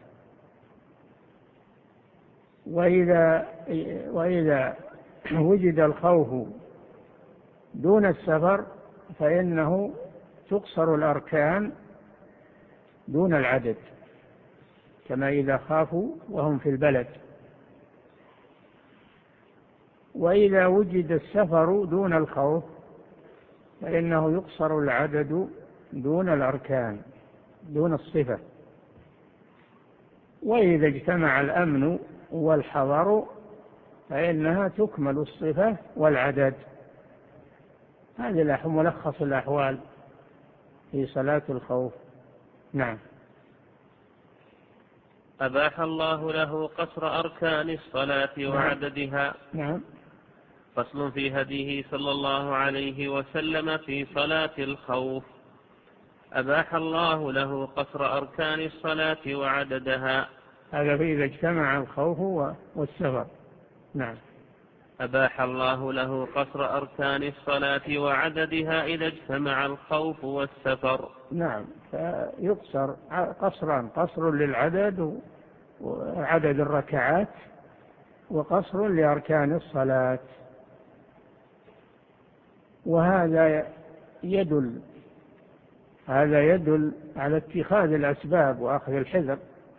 وإذا وإذا وجد الخوف دون السفر فإنه تقصر الأركان دون العدد، كما إذا خافوا وهم في البلد. وإذا وجد السفر دون الخوف فإنه يقصر العدد دون الأركان، دون الصفة. وإذا اجتمع الأمن والحضر فإنها تكمل الصفة والعدد. هذه ملخص الأحوال في صلاة الخوف. نعم. أباح الله له قصر أركان الصلاة وعددها. نعم. فصل في هديه صلى الله عليه وسلم في صلاة الخوف. أباح الله له قصر أركان الصلاة وعددها. هذا إذا اجتمع الخوف والسفر. نعم. أباح الله له قصر أركان الصلاة وعددها إذا اجتمع الخوف والسفر. نعم. فيقصر قصرا، قصر للعدد وعدد الركعات، وقصر لأركان الصلاة. وهذا يدل هذا يدل على اتخاذ الأسباب وأخذ الحذر،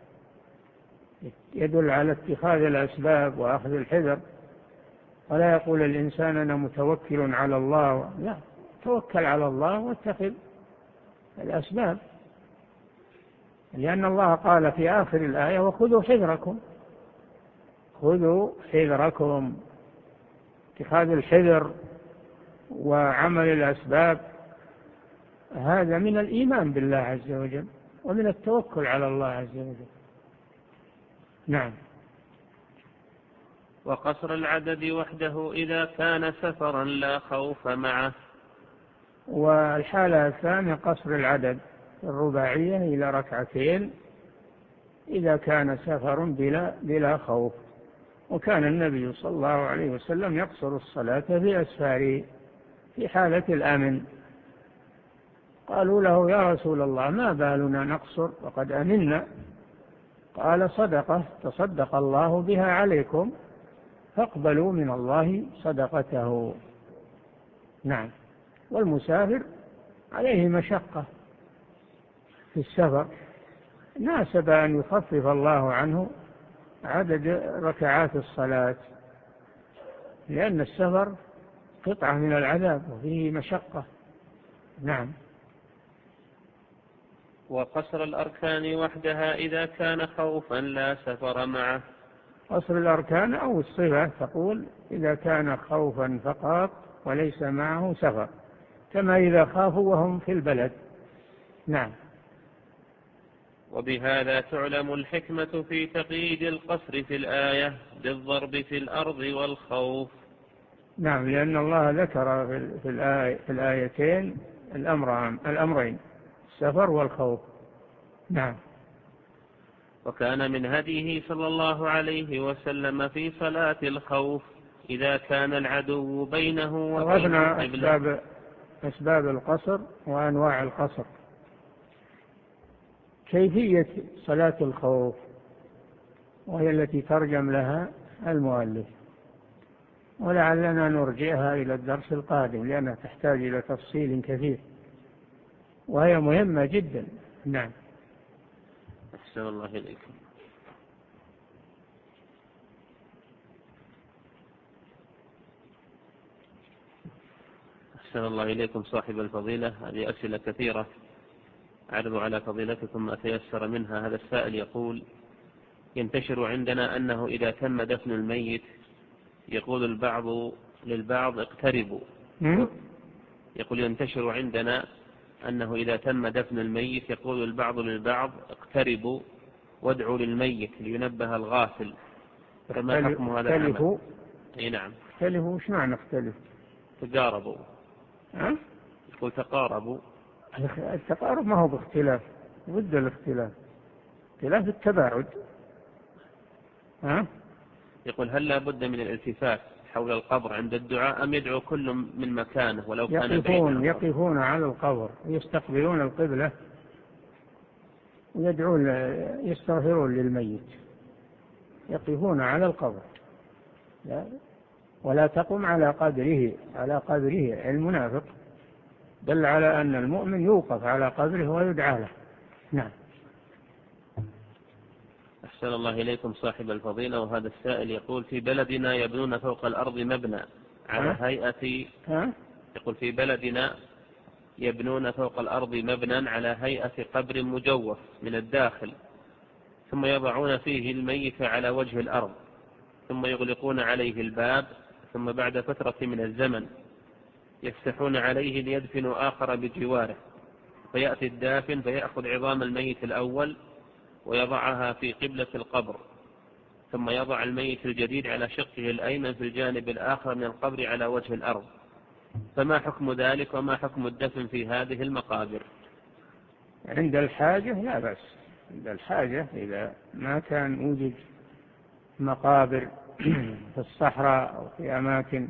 يدل على اتخاذ الأسباب وأخذ الحذر. ولا يقول الإنسان أنا متوكل على الله، لا، توكل على الله واتخذ الأسباب، لأن الله قال في آخر الآية وخذوا حذركم، خذوا حذركم. اتخاذ الحذر وعمل الأسباب هذا من الإيمان بالله عز وجل ومن التوكل على الله عز وجل. نعم. وقصر العدد وحده إذا كان سفرا لا خوف معه. والحالة الثانية قصر العدد الرباعية إلى ركعتين إذا كان سفر بلا, بلا خوف. وكان النبي صلى الله عليه وسلم يقصر الصلاة في أسفاره في حالة الأمن. قالوا له يا رسول الله ما بالنا نقصر وقد أمنا؟ قال صدقة تصدق الله بها عليكم فاقبلوا من الله صدقته. نعم. والمسافر عليه مشقة في السفر، ناسب أن يخفف الله عنه عدد ركعات الصلاة، لأن السفر قطعة من العذاب وفيه مشقة. نعم. وقصر الأركان وحدها إذا كان خوفا لا سفر معه. قصر الأركان أو الصفة تقول إذا كان خوفا فقط وليس معه سفر، كما إذا خافوا وهم في البلد. نعم. وبهذا تعلم الحكمة في تقييد القصر في الآية بالضرب في الأرض والخوف. نعم، لأن الله ذكر في الآية في الآيتين الأمرين السفر والخوف. نعم. وكان من هديه صلى الله عليه وسلم في صلاة الخوف إذا كان العدو بينه وبين القبلة. أسباب, أسباب القصر وأنواع القصر. كيفية صلاة الخوف وهي التي ترجم لها المؤلف، ولعلنا نرجعها إلى الدرس القادم لأنها تحتاج إلى تفصيل كثير وهي مهمة جدا. نعم. أحسن الله إليكم. أحسن الله إليكم صاحب الفضيلة. هذه أسئلة كثيرة أعرض على فضيلتكم ما تيسر منها. هذا السائل يقول: ينتشر عندنا أنه إذا تم دفن الميت يقول البعض للبعض اقتربوا. يقول ينتشر عندنا أنه إذا تم دفن الميت يقول البعض للبعض اقتربوا وادعوا للميت لينبه الغافل، فما حكم هذا العمل؟ أي نعم. اختلفوا وش معنى اختلفوا؟ تقاربوا. ها؟ يقول تقاربوا. التقارب ما هو باختلاف، ضد الاختلاف، اختلاف التباعد. ها؟ يقول هل لا بد من الالتفات حول القبر عند الدعاء أم يدعو كل من مكانه ولو كان يقفون يقفون على القبر يستقبلون القبلة ويدعون يستغفرون للميت، يقفون على القبر لا ولا تقم على قبره على قبره. المنافق دل على أن المؤمن يوقف على قبره ويدعى له. نعم. أحسن الله إليكم صاحب الفضيلة. وهذا السائل يقول: في بلدنا يبنون فوق الأرض مبنى على هيئة ها؟ يقول في بلدنا يبنون فوق الأرض مبنى على هيئة قبر مجوف من الداخل، ثم يضعون فيه الميت على وجه الأرض، ثم يغلقون عليه الباب، ثم بعد فترة من الزمن يفتحون عليه ليدفنوا آخر بجواره، فيأتي الدافن فيأخذ عظام الميت الأول ويضعها في قبلة القبر، ثم يضع الميت الجديد على شقه الأيمن في الجانب الآخر من القبر على وجه الأرض، فما حكم ذلك وما حكم الدفن في هذه المقابر؟ عند الحاجة لا بأس، عند الحاجة إذا ما كان وجد مقابر في الصحراء أو في أماكن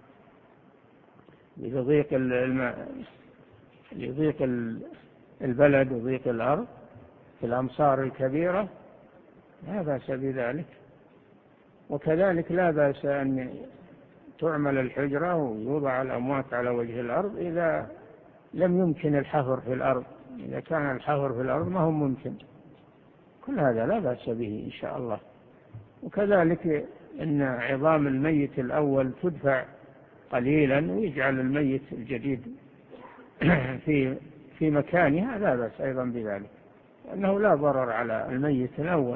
لضيق الماء لضيق البلد وضيق الأرض في الأمصار الكبيرة لا بأس بذلك. وكذلك لا بأس أن تعمل الحجرة ويوضع الأموات على وجه الأرض إذا لم يمكن الحفر في الأرض. إذا كان الحفر في الأرض ما هو ممكن، كل هذا لا بأس به إن شاء الله. وكذلك أن عظام الميت الأول تدفع قليلا ويجعل الميت الجديد في في مكانها لا بأس أيضا بذلك، لأنه لا ضرر على الميت الأول.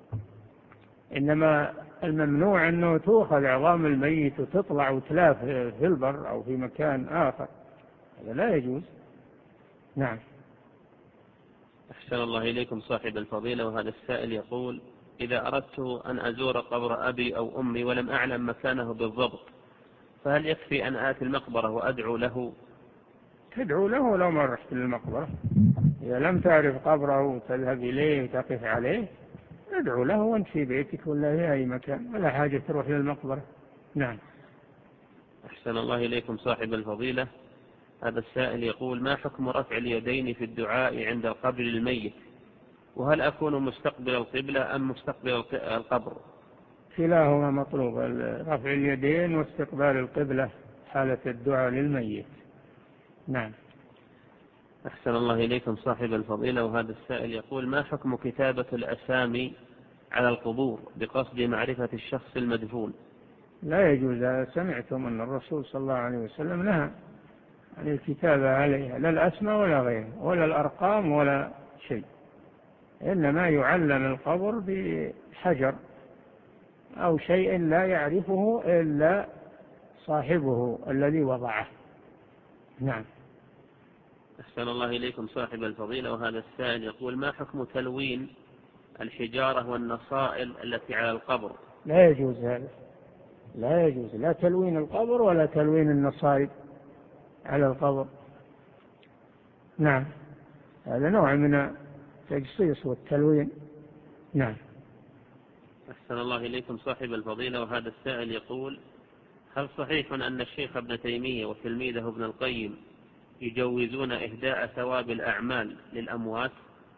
إنما الممنوع أنه تؤخذ عظام الميت وتطلع وتلاف في البر أو في مكان آخر، هذا لا يجوز. نعم. أحسن الله إليكم صاحب الفضيلة. وهذا السائل يقول: إذا أردت أن أزور قبر أبي أو أمي ولم أعلم مكانه بالضبط، فهل يكفي أن آتي المقبرة وأدعو له؟ تدعو له لو ما رحت للمقبرة. إذا لم تعرف قبره وتذهب إليه وتقف عليه ادعو له وانت في بيتك ولا في أي مكان، ولا حاجة تروح للمقبرة. نعم. أحسن الله إليكم صاحب الفضيلة. هذا السائل يقول: ما حكم رفع اليدين في الدعاء عند القبر للميت؟ وهل أكون مستقبل القبلة أم مستقبل القبر؟ كلاهما مطلوب، رفع اليدين واستقبال القبلة حالة الدعاء للميت. نعم. أحسن الله إليكم صاحب الفضيلة. وهذا السائل يقول: ما حكم كتابة الأسامي على القبور بقصد معرفة الشخص المدفون؟ لا يجوز. سمعتم أن الرسول صلى الله عليه وسلم نهى عن الكتابة عليها، لا الأسماء ولا غيرها ولا الأرقام ولا شيء، إنما يعلم القبر بحجر أو شيء لا يعرفه إلا صاحبه الذي وضعه. نعم. أحسن الله إليكم صاحب الفضيلة. وهذا السائل يقول: ما حكم تلوين الحجارة والنصائل التي على القبر؟ لا يجوز هذا، لا يجوز، لا تلوين القبر ولا تلوين النصائب على القبر. نعم، هذا نوع من التجصيص والتلوين. نعم. أحسن الله إليكم صاحب الفضيلة. وهذا السائل يقول: هل صحيح أن الشيخ ابن تيمية وتلميذه ابن القيم يجوزون إهداء ثواب الأعمال للأموات؟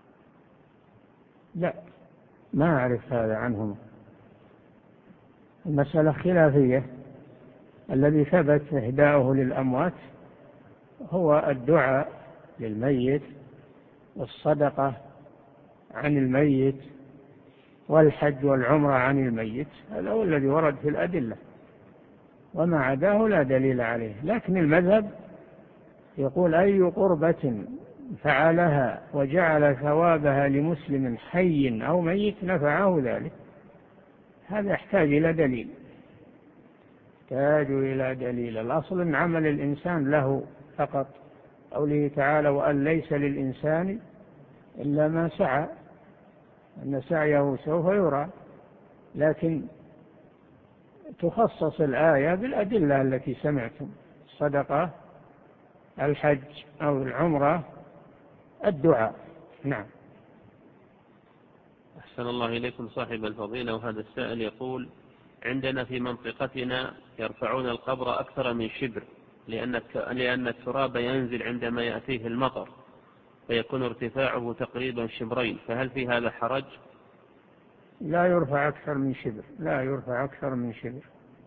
لا، ما أعرف هذا عنهم، المسألة خلافية. الذي ثبت إهداؤه للأموات هو الدعاء للميت والصدقة عن الميت والحج والعمرة عن الميت، هذا هو الذي ورد في الأدلة، وما عداه لا دليل عليه. لكن المذهب يقول أي قربة فعلها وجعل ثوابها لمسلم حي أو ميت نفعه ذلك. هذا يحتاج إلى دليل، يحتاج إلى دليل. الأصل أن عمل الإنسان له فقط، قوله تعالى وأن ليس للإنسان إلا ما سعى، أن سعيه سوف يرى. لكن تخصص الآية بالأدلة التي سمعتم، الصدقة، الحج أو العمرة، الدعاء. نعم. أحسن الله إليكم صاحب الفضيلة. وهذا السائل يقول عندنا في منطقتنا يرفعون القبر أكثر من شبر لأن لأن التراب ينزل عندما يأتيه المطر فيكون ارتفاعه تقريبا شبرين، فهل في هذا حرج؟ لا يرفع أكثر من شبر، لا يرفع أكثر من شبر،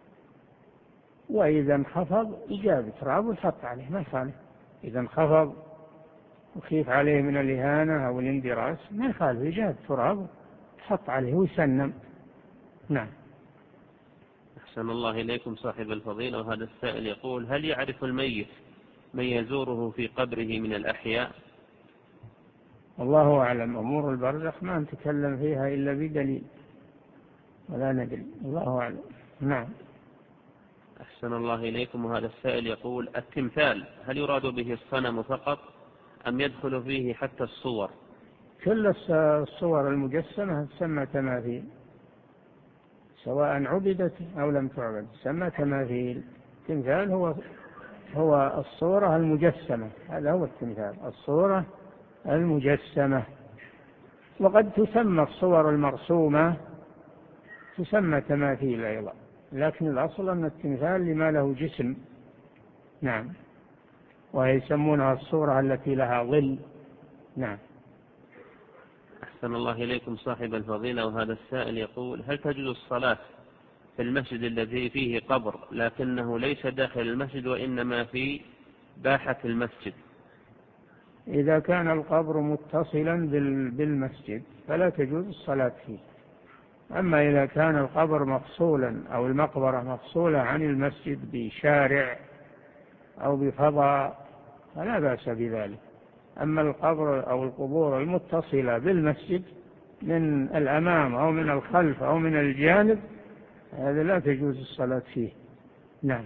وإذا انخفض يجاب تراب ويحط عليه، ما يخالف. إذا انخفض وخيف عليه من الإهانة أو الاندراس ما يخالف، يجاب تراب يحط عليه ويسنم. نعم. أحسن الله إليكم صاحب الفضيلة. وهذا السائل يقول هل يعرف الميت من يزوره في قبره من الأحياء؟ الله أعلم. أمور البرزخ ما نتكلم فيها إلا بدليل، ولا ندري، الله أعلم. نعم. أحسن الله إليكم. وهذا السائل يقول التمثال هل يراد به الصنم فقط أم يدخل فيه حتى الصور؟ كل الصور المجسمة تسمى تماثيل، سواء عبدت أو لم تعبد تسمى تماثيل. التمثال هو هو الصورة المجسمة، هذا هو التمثال، الصورة المجسمة. وقد تسمى الصور المرسومة تسمى تماثيل أيضا، لكن الأصل أن التمثال لما له جسم. نعم. ويسمونها الصورة التي لها ظل. نعم. أحسن الله إليكم صاحب الفضيلة. وهذا السائل يقول هل تجوز الصلاة في المسجد الذي فيه قبر لكنه ليس داخل المسجد وإنما في باحة المسجد؟ إذا كان القبر متصلا بالمسجد فلا تجوز الصلاة فيه. أما إذا كان القبر مفصولا أو المقبرة مفصولة عن المسجد بشارع أو بفضاء فلا بأس بذلك. أما القبر أو القبور المتصلة بالمسجد من الأمام أو من الخلف أو من الجانب هذا لا تجوز الصلاة فيه. نعم.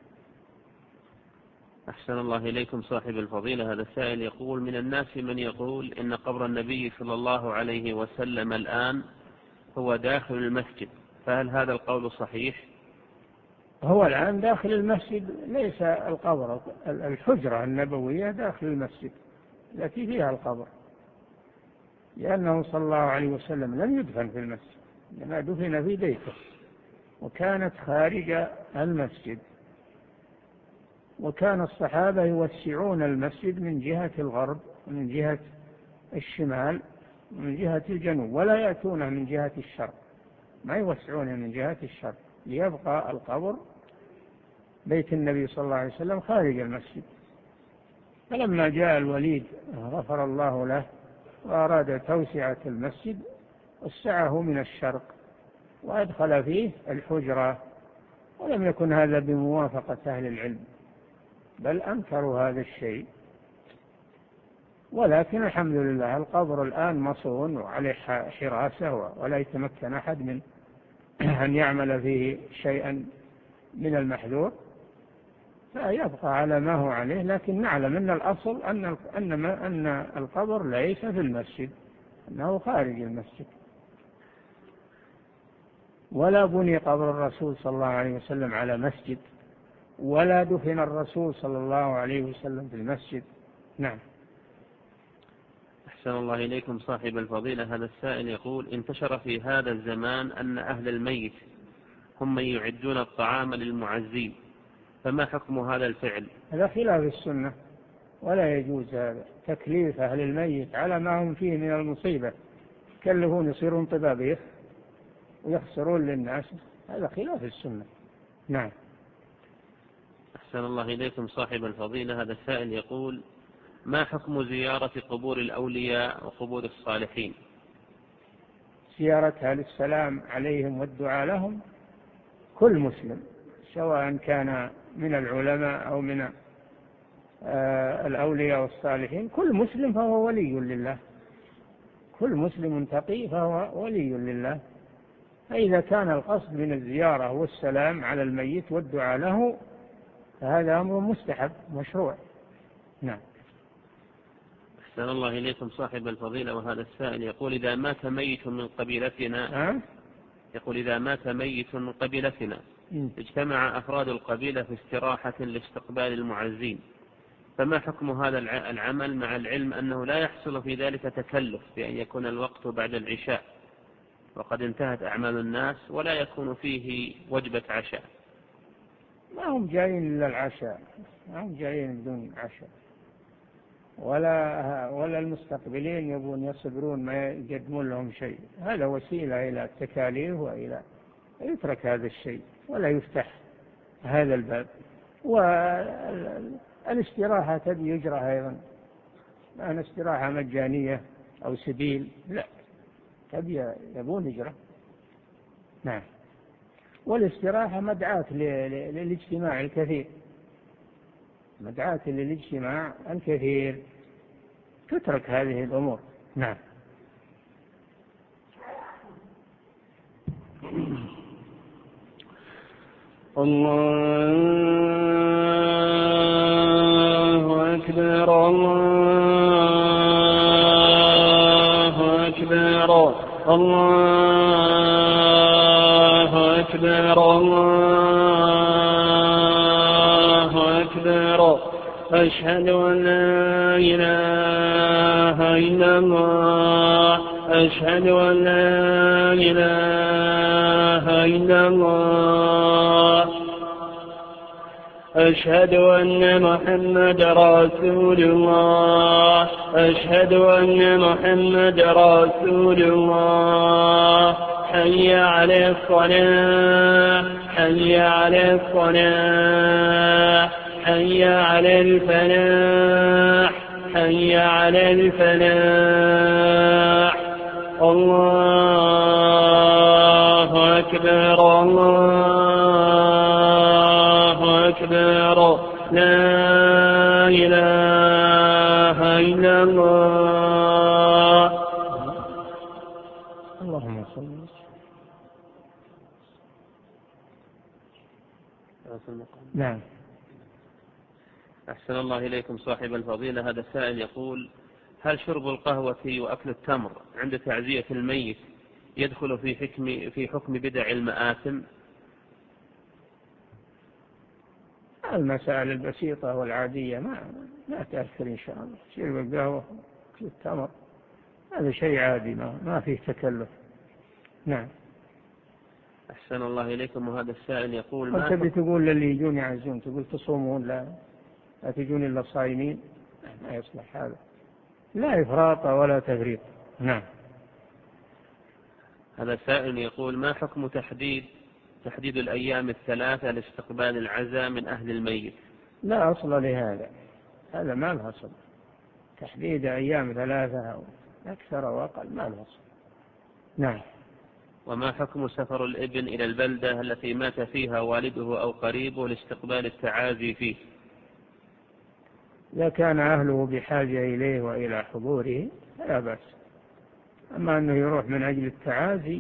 أحسن الله إليكم صاحب الفضيلة. هذا السائل يقول من الناس من يقول إن قبر النبي صلى الله عليه وسلم الآن هو داخل المسجد، فهل هذا القول صحيح؟ هو الآن داخل المسجد، ليس القبر، الحجرة النبوية داخل المسجد التي فيها القبر، لأنه صلى الله عليه وسلم لم يدفن في المسجد، لما دفن في بيته وكانت خارج المسجد. وكان الصحابة يوسعون المسجد من جهة الغرب ومن جهة الشمال ومن جهة الجنوب، ولا يأتونه من جهة الشرق، ما يوسعونه من جهة الشرق، ليبقى القبر بيت النبي صلى الله عليه وسلم خارج المسجد. فلما جاء الوليد غفر الله له وأراد توسعة المسجد وسعه من الشرق وأدخل فيه الحجرة، ولم يكن هذا بموافقة أهل العلم، بل أنكروا هذا الشيء. ولكن الحمد لله القبر الآن مصون وعليه حراسة ولا يتمكن أحد من أن يعمل فيه شيئا من المحذور، فيبقى على ما هو عليه. لكن نعلم أن الأصل أن أن أن القبر ليس في المسجد، أنه خارج المسجد. ولا بني قبر الرسول صلى الله عليه وسلم على مسجد، ولا دفن الرسول صلى الله عليه وسلم في المسجد. نعم. أحسن الله إليكم صاحب الفضيلة. هذا السائل يقول انتشر في هذا الزمان أن أهل الميت هم من يعدون الطعام للمعزين، فما حكم هذا الفعل؟ هذا خلاف السنة، ولا يجوز هذا تكليف أهل الميت على ما هم فيه من المصيبة، يكلفون يصيرون طبابيخ ويخسرون للناس، هذا خلاف السنة. نعم. أحسن الله إليكم صاحب الفضيلة. هذا السائل يقول ما حكم زيارة قبور الأولياء وقبور الصالحين؟ زيارتها للسلام عليهم والدعاء لهم كل مسلم، سواء كان من العلماء أو من الأولياء والصالحين، كل مسلم فهو ولي لله، كل مسلم تقي فهو ولي لله. فإذا كان القصد من الزيارة والسلام على الميت والدعاء له فهذا أمر مستحب مشروع. نعم. أحسن الله إليكم صاحب الفضيلة. وهذا السائل يقول إذا مات ميت من قبيلتنا أه؟ يقول إذا مات ميت من قبيلتنا اجتمع أفراد القبيلة في استراحة لاستقبال المعزين، فما حكم هذا العمل مع العلم أنه لا يحصل في ذلك تكلف بأن يكون الوقت بعد العشاء وقد انتهت أعمال الناس ولا يكون فيه وجبة عشاء؟ ما هم جايين إلا العشاء، ما هم جايين بدون عشاء، ولا ولا المستقبلين يبون يصبرون ما يقدمون لهم شيء. هذا وسيلة إلى التكاليف وإلى يترك هذا الشيء ولا يفتح هذا الباب. والاستراحة تبي يجرى أيضا، أنا استراحة مجانية أو سبيل، لا، تبي يبون يجرى. نعم. والاستراحة مدعاة للاجتماع الكثير، مدعاة للاجتماع الكثير، تترك هذه الأمور. نعم. الله أكبر الله أكبر الله أكبر الله أكبر أشهد أن لا إله إلا الله أشهد أن لا إله إلا الله أشهد أن محمد رسول الله أشهد أن محمد رسول الله حي على الصلاة حي على الصلاة حي على الفلاح حي على الفلاح. الله أكبر الله أكبر لا إله إلا الله. اللهم صل وسلم. نعم. أحسن الله إليكم صاحب الفضيلة. هذا السائل يقول هل شرب القهوة وأكل التمر عند تعزية الميت يدخل في حكم في حكم بدع المآثم؟ المسائل البسيطة والعادية ما لا تأثر إن شاء الله. شرب القهوة وأكل التمر هذا شيء عادي، ما ما فيه تكلف. نعم. أحسن الله إليكم. وهذا السائل يقول ما تبي تقول للي يجون يعزون تقول تصومون، لا لا تجون إلا صائمين، ما يصلح هذا، لا إفراط ولا تفريط. نعم. هذا سائل يقول ما حكم تحديد تحديد الأيام الثلاثة لاستقبال العزاء من أهل الميت؟ لا أصل لهذا، هذا ما له أصل، تحديد أيام ثلاثة أو أكثر أو أقل ما له أصل. نعم. وما حكم سفر الابن إلى البلدة التي مات فيها والده أو قريبه لاستقبال التعازي فيه؟ إذا كان أهله بحاجة إليه وإلى حضوره فلا بأس، أما أنه يروح من أجل التعازي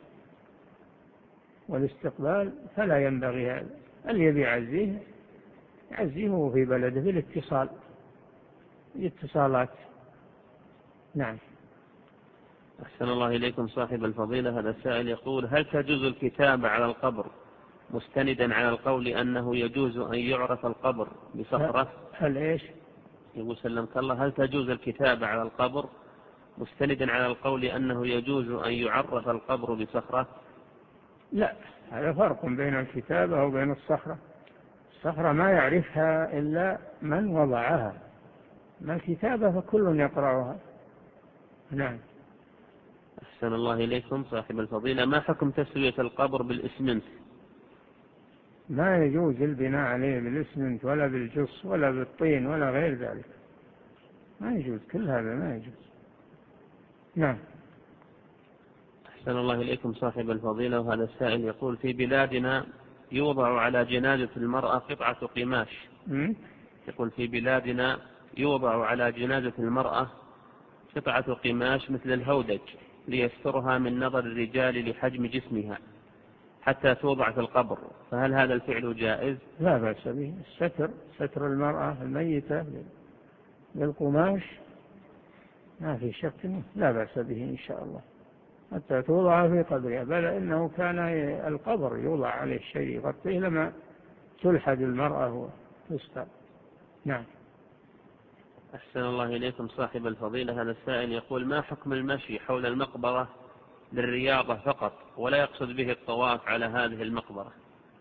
والاستقبال فلا ينبغي هذا. اللي يبي يعزيه يعزيه في بلده بالاتصال الاتصالات. نعم. أحسن الله إليكم صاحب الفضيلة. هذا السائل يقول هل تجوز الكتابة على القبر مستندا على القول أنه يجوز أن يعرف القبر بصخرة؟ هل إيش؟ يقول سلمك الله هل تجوز الكتابة على القبر مستندا على القول أنه يجوز أن يعرف القبر بصخرة؟ لا، هذا فرق بين الكتابة وبين الصخرة. الصخرة ما يعرفها إلا من وضعها، ما الكتابة فكل يقرأها. نعم. أحسن الله إليكم صاحب الفضيلة. ما حكم تسوية القبر بالإسمنت؟ ما يجوز البناء عليه بالإسمنت ولا بالجص ولا بالطين ولا غير ذلك، ما يجوز، كل هذا ما يجوز. نعم. أحسن الله إليكم صاحب الفضيلة، وهذا السائل يقول: في بلادنا يوضع على جنازة المرأة قطعة قماش. يقول: في بلادنا يوضع على جنازة المرأة قطعة قماش مثل الهودج ليسترها من نظر الرجال لحجم جسمها حتى توضع في القبر، فهل هذا الفعل جائز؟ لا بأس به. الستر، ستر المرأة الميتة بالقماش ما في شك، لا بأس به إن شاء الله حتى توضع في قبرها، بل إنه كان القبر يوضع عليه شيء يغطيه لما تلحد المرأة وتستر. نعم. أحسن الله إليكم صاحب الفضيلة، هذا السائل يقول: ما حكم المشي حول المقبرة للرياضة فقط ولا يقصد به الطواف على هذه المقبرة؟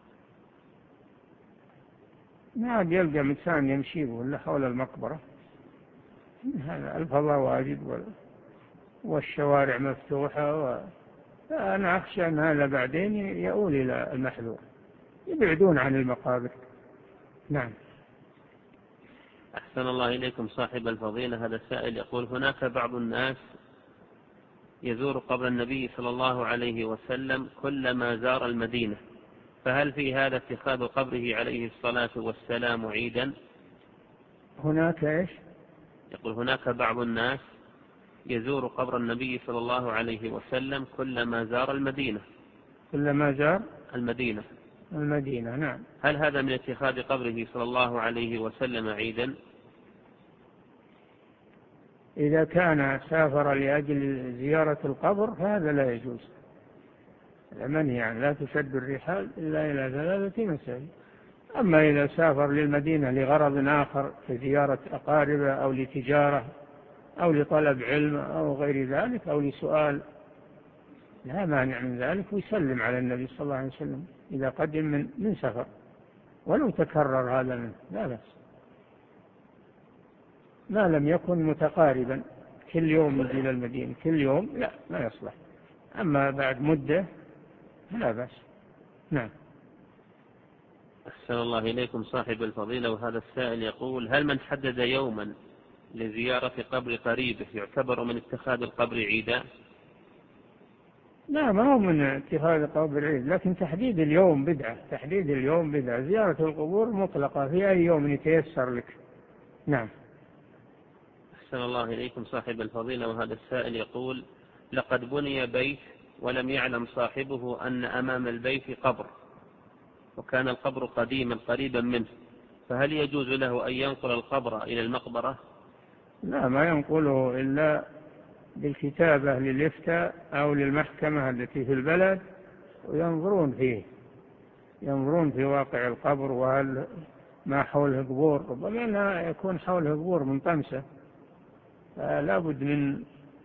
ما عاد يلقى إنسان يمشي ولا حول المقبرة، هذا الفضاء واجد والشوارع مفتوحة، وأنا أخشى أن هذا بعدين يؤول إلى المحذور، يبعدون عن المقابر. نعم. أحسن الله إليكم صاحب الفضيلة، هذا السائل يقول: هناك بعض الناس يزور قبر النبي صلى الله عليه وسلم كلما زار المدينة، فهل في هذا اتخاذ قبره عليه الصلاة والسلام عيدا؟ هناك إيش؟ يقول: هناك بعض الناس يزور قبر النبي صلى الله عليه وسلم كلما زار المدينة. كلما زار المدينة. المدينة. نعم. هل هذا من اتخاذ قبره صلى الله عليه وسلم عيدا؟ إذا كان سافر لأجل زيارة القبر فهذا لا يجوز، المنهي يعني لا تشد الرحال إلا إلى ثلاثة مساجد. أما إذا سافر للمدينة لغرض آخر كزيارة أقاربه أو لتجارة أو لطلب علم أو غير ذلك أو لسؤال، لا مانع من ذلك، ويسلم على النبي صلى الله عليه وسلم إذا قدم من, من سفر ولو تكرر هذا منه، لا بأس ما لم يكن متقاربا كل يوم يجي إلى المدينة كل يوم، لا ما يصلح. أما بعد مدة لا بأس. نعم. أحسن الله إليكم صاحب الفضيلة، وهذا السائل يقول: هل من حدد يوما لزيارة قبر قريبه يعتبر من اتخاذ القبر عيدا؟ لا، ما هو من اتخاذ قبر عيد، لكن تحديد اليوم بدعة. تحديد اليوم بدعة. زيارة القبور مطلقة في أي يوم يتيسر لك. نعم. أحسن الله إليكم صاحب الفضيلة، وهذا السائل يقول: لقد بني بيت ولم يعلم صاحبه أن أمام البيت قبر، وكان القبر قديما قريبا منه، فهل يجوز له أن ينقل القبر إلى المقبرة؟ لا، ما ينقله إلا بالكتابة للإفتاء أو للمحكمة التي في البلد، وينظرون فيه، ينظرون في واقع القبر وهل ما حوله قبور، ربما لا يكون حوله قبور منطمسة، لا بد من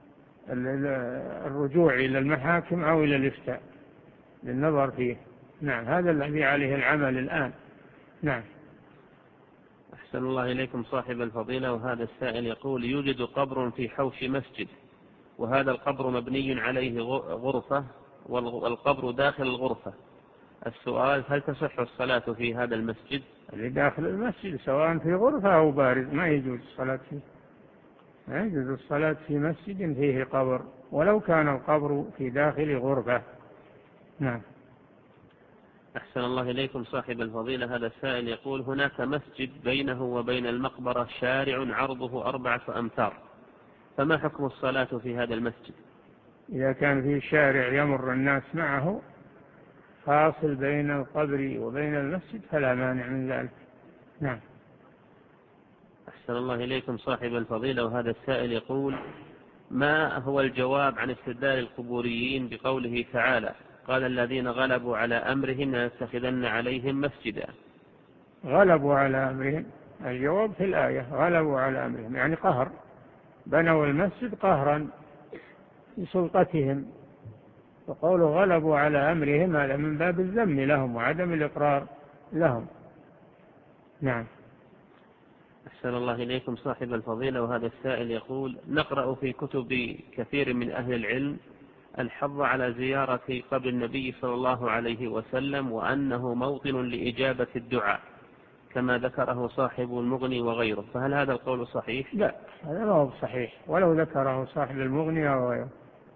الرجوع إلى المحاكم أو إلى الإفتاء للنظر فيه. نعم، هذا الذي عليه العمل الآن. نعم. أحسن الله إليكم صاحب الفضيلة، وهذا السائل يقول: يوجد قبر في حوش مسجد، وهذا القبر مبني عليه غرفة والقبر داخل الغرفة، السؤال: هل تصح الصلاة في هذا المسجد؟ اللي داخل المسجد سواء في غرفة أو بارز ما يجوز الصلاة فيه، ما يجوز الصلاة في مسجد فيه قبر ولو كان القبر في داخل غرفة. نعم. أحسن الله إليكم صاحب الفضيلة، هذا السائل يقول: هناك مسجد بينه وبين المقبرة شارع عرضه أربعة أمتار، فما حكم الصلاة في هذا المسجد؟ إذا كان في شارع يمر الناس معه فاصل بين القبر وبين المسجد فلا مانع من ذلك. نعم. أحسن الله إليكم صاحب الفضيلة، وهذا السائل يقول: ما هو الجواب عن استدلال القبوريين بقوله تعالى: قال الذين غلبوا على أمرهم لنتخذن عليهم مسجدا؟ غلبوا على أمرهم، الجواب في الآية غلبوا على أمرهم يعني قهر، بنوا المسجد قهرا بسلطتهم، وقوله غلبوا على أمرهم هذا من باب الذم لهم وعدم الإقرار لهم. نعم. أحسن الله إليكم صاحب الفضيلة، وهذا السائل يقول: نقرأ في كتب كثير من أهل العلم الحظ على زيارة قبر النبي صلى الله عليه وسلم، وأنه موطن لإجابة الدعاء كما ذكره صاحب المغني وغيره، فهل هذا القول صحيح؟ لا، هذا ما هو صحيح ولو ذكره صاحب المغني وغيره،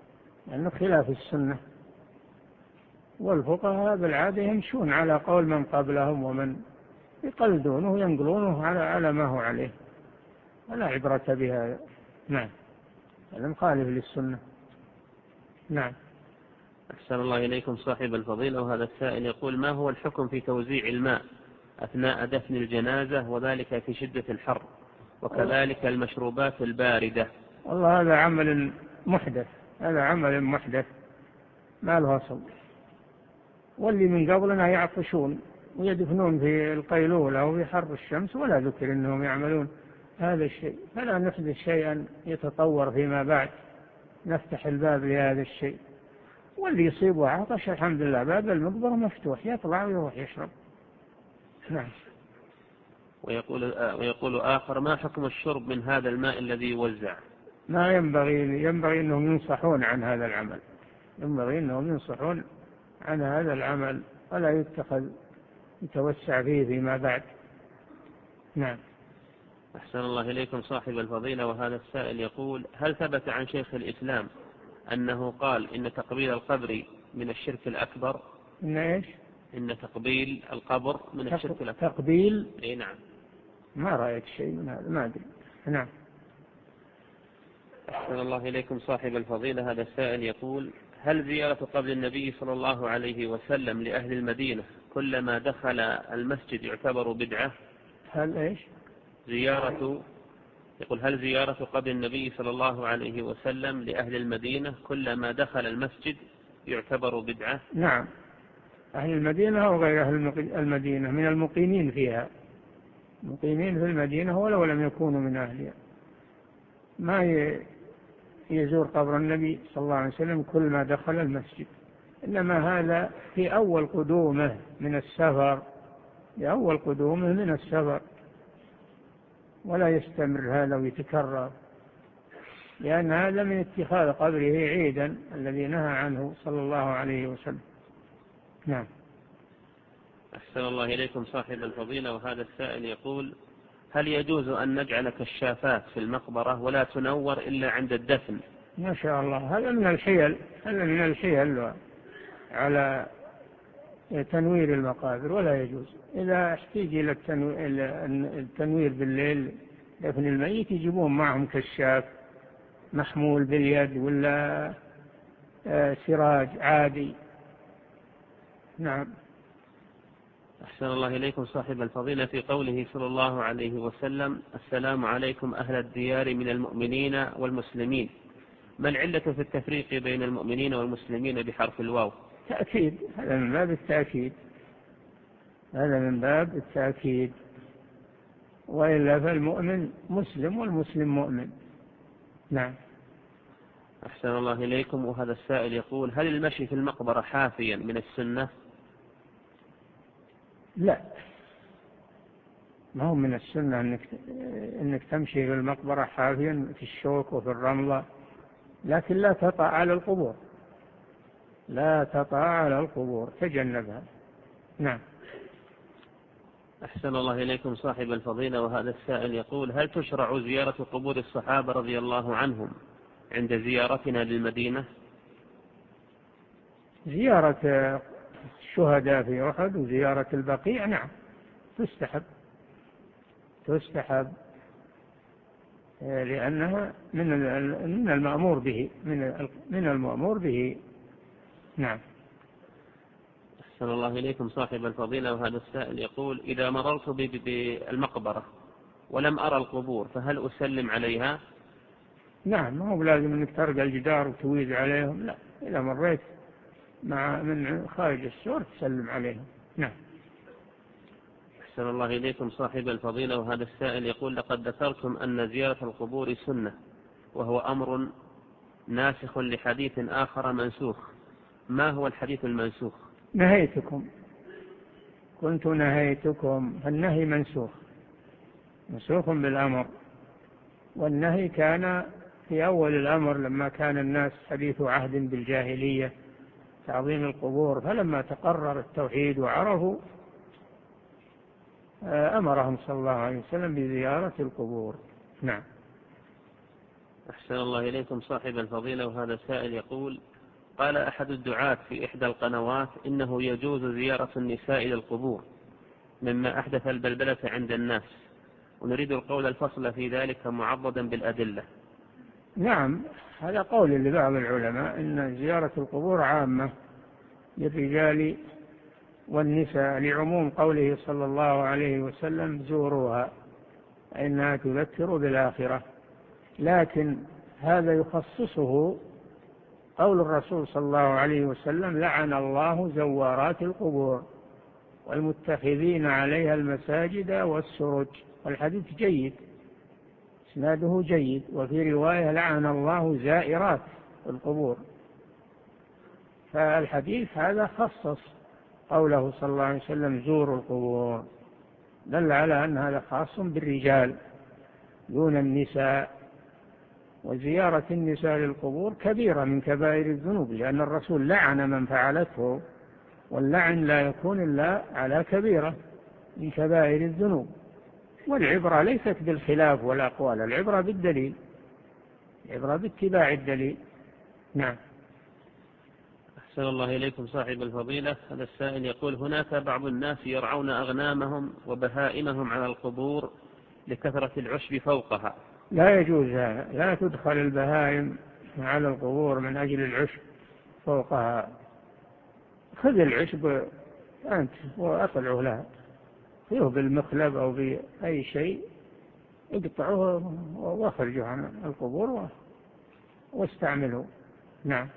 لأنه خلاف السنة، والفقهاء بالعادة يمشون على قول من قبلهم ومن يقلدونه وينقلونه على على ما هو عليه، ولا عبرة بهذا. نعم، هذا مخالف للسنة. نعم. أحسن الله إليكم صاحب الفضيلة، وهذا السائل يقول: ما هو الحكم في توزيع الماء أثناء دفن الجنازة وذلك في شدة الحر، وكذلك المشروبات الباردة؟ والله هذا عمل محدث، هذا عمل محدث ما له أصل، واللي من قبلنا يعطشون ويدفنون في القيلولة وفي حر الشمس ولا ذكر أنهم يعملون هذا الشيء، فلا نحدث شيئا يتطور فيما بعد نفتح الباب لهذا الشيء. واللي يصيبه عطش الحمد لله باب المقبرة مفتوح، يطلع ويروح يشرب. نعم. ويقول, ويقول آخر: ما حكم الشرب من هذا الماء الذي يوزع؟ ما ينبغي ينبغي أنهم ينصحون عن هذا العمل، ينبغي أنهم ينصحون عن هذا العمل ولا يتخذ يتوسع فيه فيما بعد. نعم. أحسن الله إليكم صاحب الفضيلة، وهذا السائل يقول: هل ثبت عن شيخ الإسلام أنه قال إن تقبيل القبر من الشرك الأكبر؟ إن إيش؟ إن تقبيل القبر من الشرك الأكبر. تقبيل؟ إيه نعم. ما رأيت شيء من هذا، ما أدري. نعم. أحسن الله إليكم صاحب الفضيلة، هذا السائل يقول: هل زيارة قبر النبي صلى الله عليه وسلم لأهل المدينة كلما دخل المسجد يعتبر بدعة؟ هل إيش؟ زيارة يقول: هل زيارة قبر النبي صلى الله عليه وسلم لأهل المدينة كلما دخل المسجد يعتبر بدعة؟ نعم، أهل المدينة وغير أهل المدينة من المقيمين فيها، مقيمين في المدينة ولو لم يكونوا من أهلها، ما يزور قبر النبي صلى الله عليه وسلم كل ما دخل المسجد، إنما هذا في أول قدومه من السفر، في أول قدومه من السفر، ولا يستمر هذا ويتكرر، لأن هذا من اتخاذ قبره عيدا الذي نهى عنه صلى الله عليه وسلم. نعم. أحسن الله إليكم صاحب الفضيلة، وهذا السائل يقول: هل يجوز أن نجعل كشافات في المقبرة ولا تنور إلا عند الدفن؟ ما شاء الله، هذا من الحيل، هذا من الحيل على تنوير المقابر، ولا يجوز. إذا احتاج إلى التنوير بالليل دفن الميت يجيبون معهم كشاف محمول باليد ولا سراج عادي. نعم. أحسن الله إليكم صاحب الفضيلة، في قوله صلى الله عليه وسلم: السلام عليكم أهل الديار من المؤمنين والمسلمين، ما العلة في التفريق بين المؤمنين والمسلمين بحرف الواو؟ تأكيد، هذا من باب التأكيد، هذا من باب التأكيد، وإلا فالمؤمن مسلم والمسلم مؤمن. نعم. أحسن الله إليكم، وهذا السائل يقول: هل المشي في المقبرة حافيا من السنة؟ لا، ما هو من السنة أنك, إنك تمشي في المقبرة حافيا في الشوك وفي الرملة، لكن لا تطع على القبور، لا تطع على القبور، تجنبها. نعم. أحسن الله إليكم صاحب الفضيلة، وهذا السائل يقول: هل تشرع زيارة قبور الصحابة رضي الله عنهم عند زيارتنا للمدينة؟ زيارة الشهداء في أحد وزيارة البقيع نعم تستحب، تستحب لأنها من من المأمور به، من من المأمور به. نعم. أحسن الله إليكم صاحب الفضيلة، وهذا السائل يقول: إذا مررت بالمقبرة ولم أرى القبور فهل أسلم عليها؟ نعم، ما هو لازم أنك ترقى الجدار وتويز عليهم، لا، إذا مريت مع من خارج السور تسلم عليهم. نعم. أحسن الله إليكم صاحب الفضيلة، وهذا السائل يقول: لقد ذكرتم أن زيارة القبور سنة وهو أمر ناسخ لحديث آخر منسوخ، ما هو الحديث المنسوخ؟ نهيتكم، كنت نهيتكم، النهي منسوخ، منسوخ بالأمر، والنهي كان في أول الأمر لما كان الناس حديث عهد بالجاهلية تعظيم القبور، فلما تقرر التوحيد وعرفوا أمرهم صلى الله عليه وسلم بزيارة القبور. نعم. أحسن الله إليكم صاحب الفضيلة، وهذا السائل يقول: قال أحد الدعاة في إحدى القنوات إنه يجوز زيارة النساء إلى القبور مما أحدث البلبلة عند الناس، ونريد القول الفصل في ذلك معضدا بالأدلة. نعم، هذا قول لبعض العلماء إن زيارة القبور عامة للرجال والنساء لعموم قوله صلى الله عليه وسلم زوروها إنها تذكر بالآخرة، لكن هذا يخصصه قول الرسول صلى الله عليه وسلم لعن الله زوارات القبور والمتخذين عليها المساجد والسرج، والحديث جيد إسناده جيد. وفي رواية لعن الله زائرات القبور، فالحديث هذا خصص قوله صلى الله عليه وسلم زوروا القبور، دل على أن هذا خاص بالرجال دون النساء. وزيارة النساء للقبور كبيرة من كبائر الذنوب، لأن الرسول لعن من فعلته، واللعن لا يكون إلا على كبيرة من كبائر الذنوب. والعبرة ليست بالخلاف والأقوال، العبرة بالدليل، العبرة باتباع الدليل. نعم. أحسن الله إليكم صاحب الفضيلة. هذا السائل يقول هناك بعض الناس يرعون أغنامهم وبهائمهم على القبور لكثرة العشب فوقها. لا يجوز هذا، لا تدخل البهائم على القبور من أجل العشب فوقها. خذ العشب أنت وأطلعه لها، فيه بالمخلب أو بأي شيء اقطعه واخرجه عن القبور واستعمله. نعم.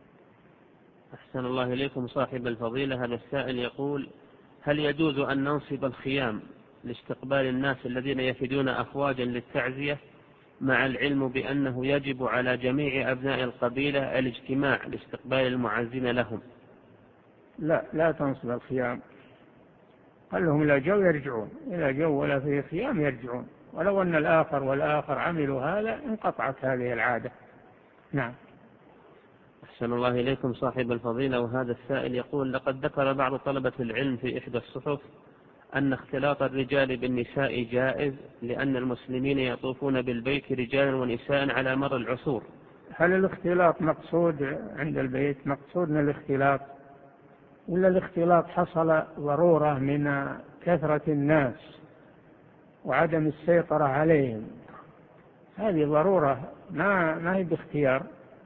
أحسن الله إليكم صاحب الفضيلة. هذا السائل يقول هل يجوز أن ننصب الخيام لاستقبال الناس الذين يفدون أفواجا للتعزية، مع العلم بأنه يجب على جميع أبناء القبيلة الاجتماع لاستقبال المعزين لهم؟ لا، لا تنصب الخيام، قال لهم إلى جو يرجعون، إلى جو ولا فيه خيام يرجعون، ولو أن الآخر والآخر عملوا هذا انقطعت هذه العادة. نعم. أحسن الله إليكم صاحب الفضيلة. وهذا السائل يقول لقد ذكر بعض طلبة العلم في إحدى الصحف أن اختلاط الرجال بالنساء جائز لأن المسلمين يطوفون بالبيت رجالا ونساء على مر العصور. هل الاختلاط مقصود عند البيت، مقصود من الاختلاط، ولا الاختلاط حصل ضرورة من كثرة الناس وعدم السيطرة عليهم؟ هذه ضرورة ما ما هي باختيار،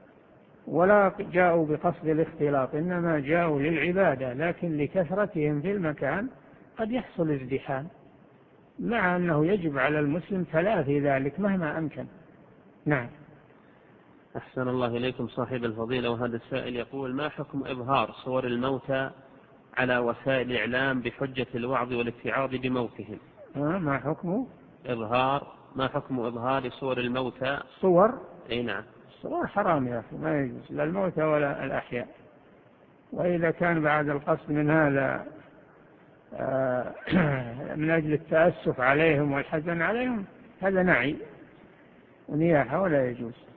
ولا جاءوا بقصد الاختلاط، إنما جاءوا للعبادة، لكن لكثرتهم في المكان قد يحصل ازدحام، مع أنه يجب على المسلم تلافي ذلك مهما أمكن. نعم. أحسن الله إليكم صاحب الفضيلة. وهذا السائل يقول ما حكم إظهار صور الموتى على وسائل الإعلام بحجة الوعظ والاتعاظ بموتهم؟ ما حكم إظهار ما حكم إظهار صور الموتى؟ صور؟ أي نعم. الصور حرام يا أخي، ما يجوز لا الموتى ولا الأحياء. وإذا كان بعد القصد من هذا من أجل التأسف عليهم والحزن عليهم، هذا نعي ونياحة ولا يجوز.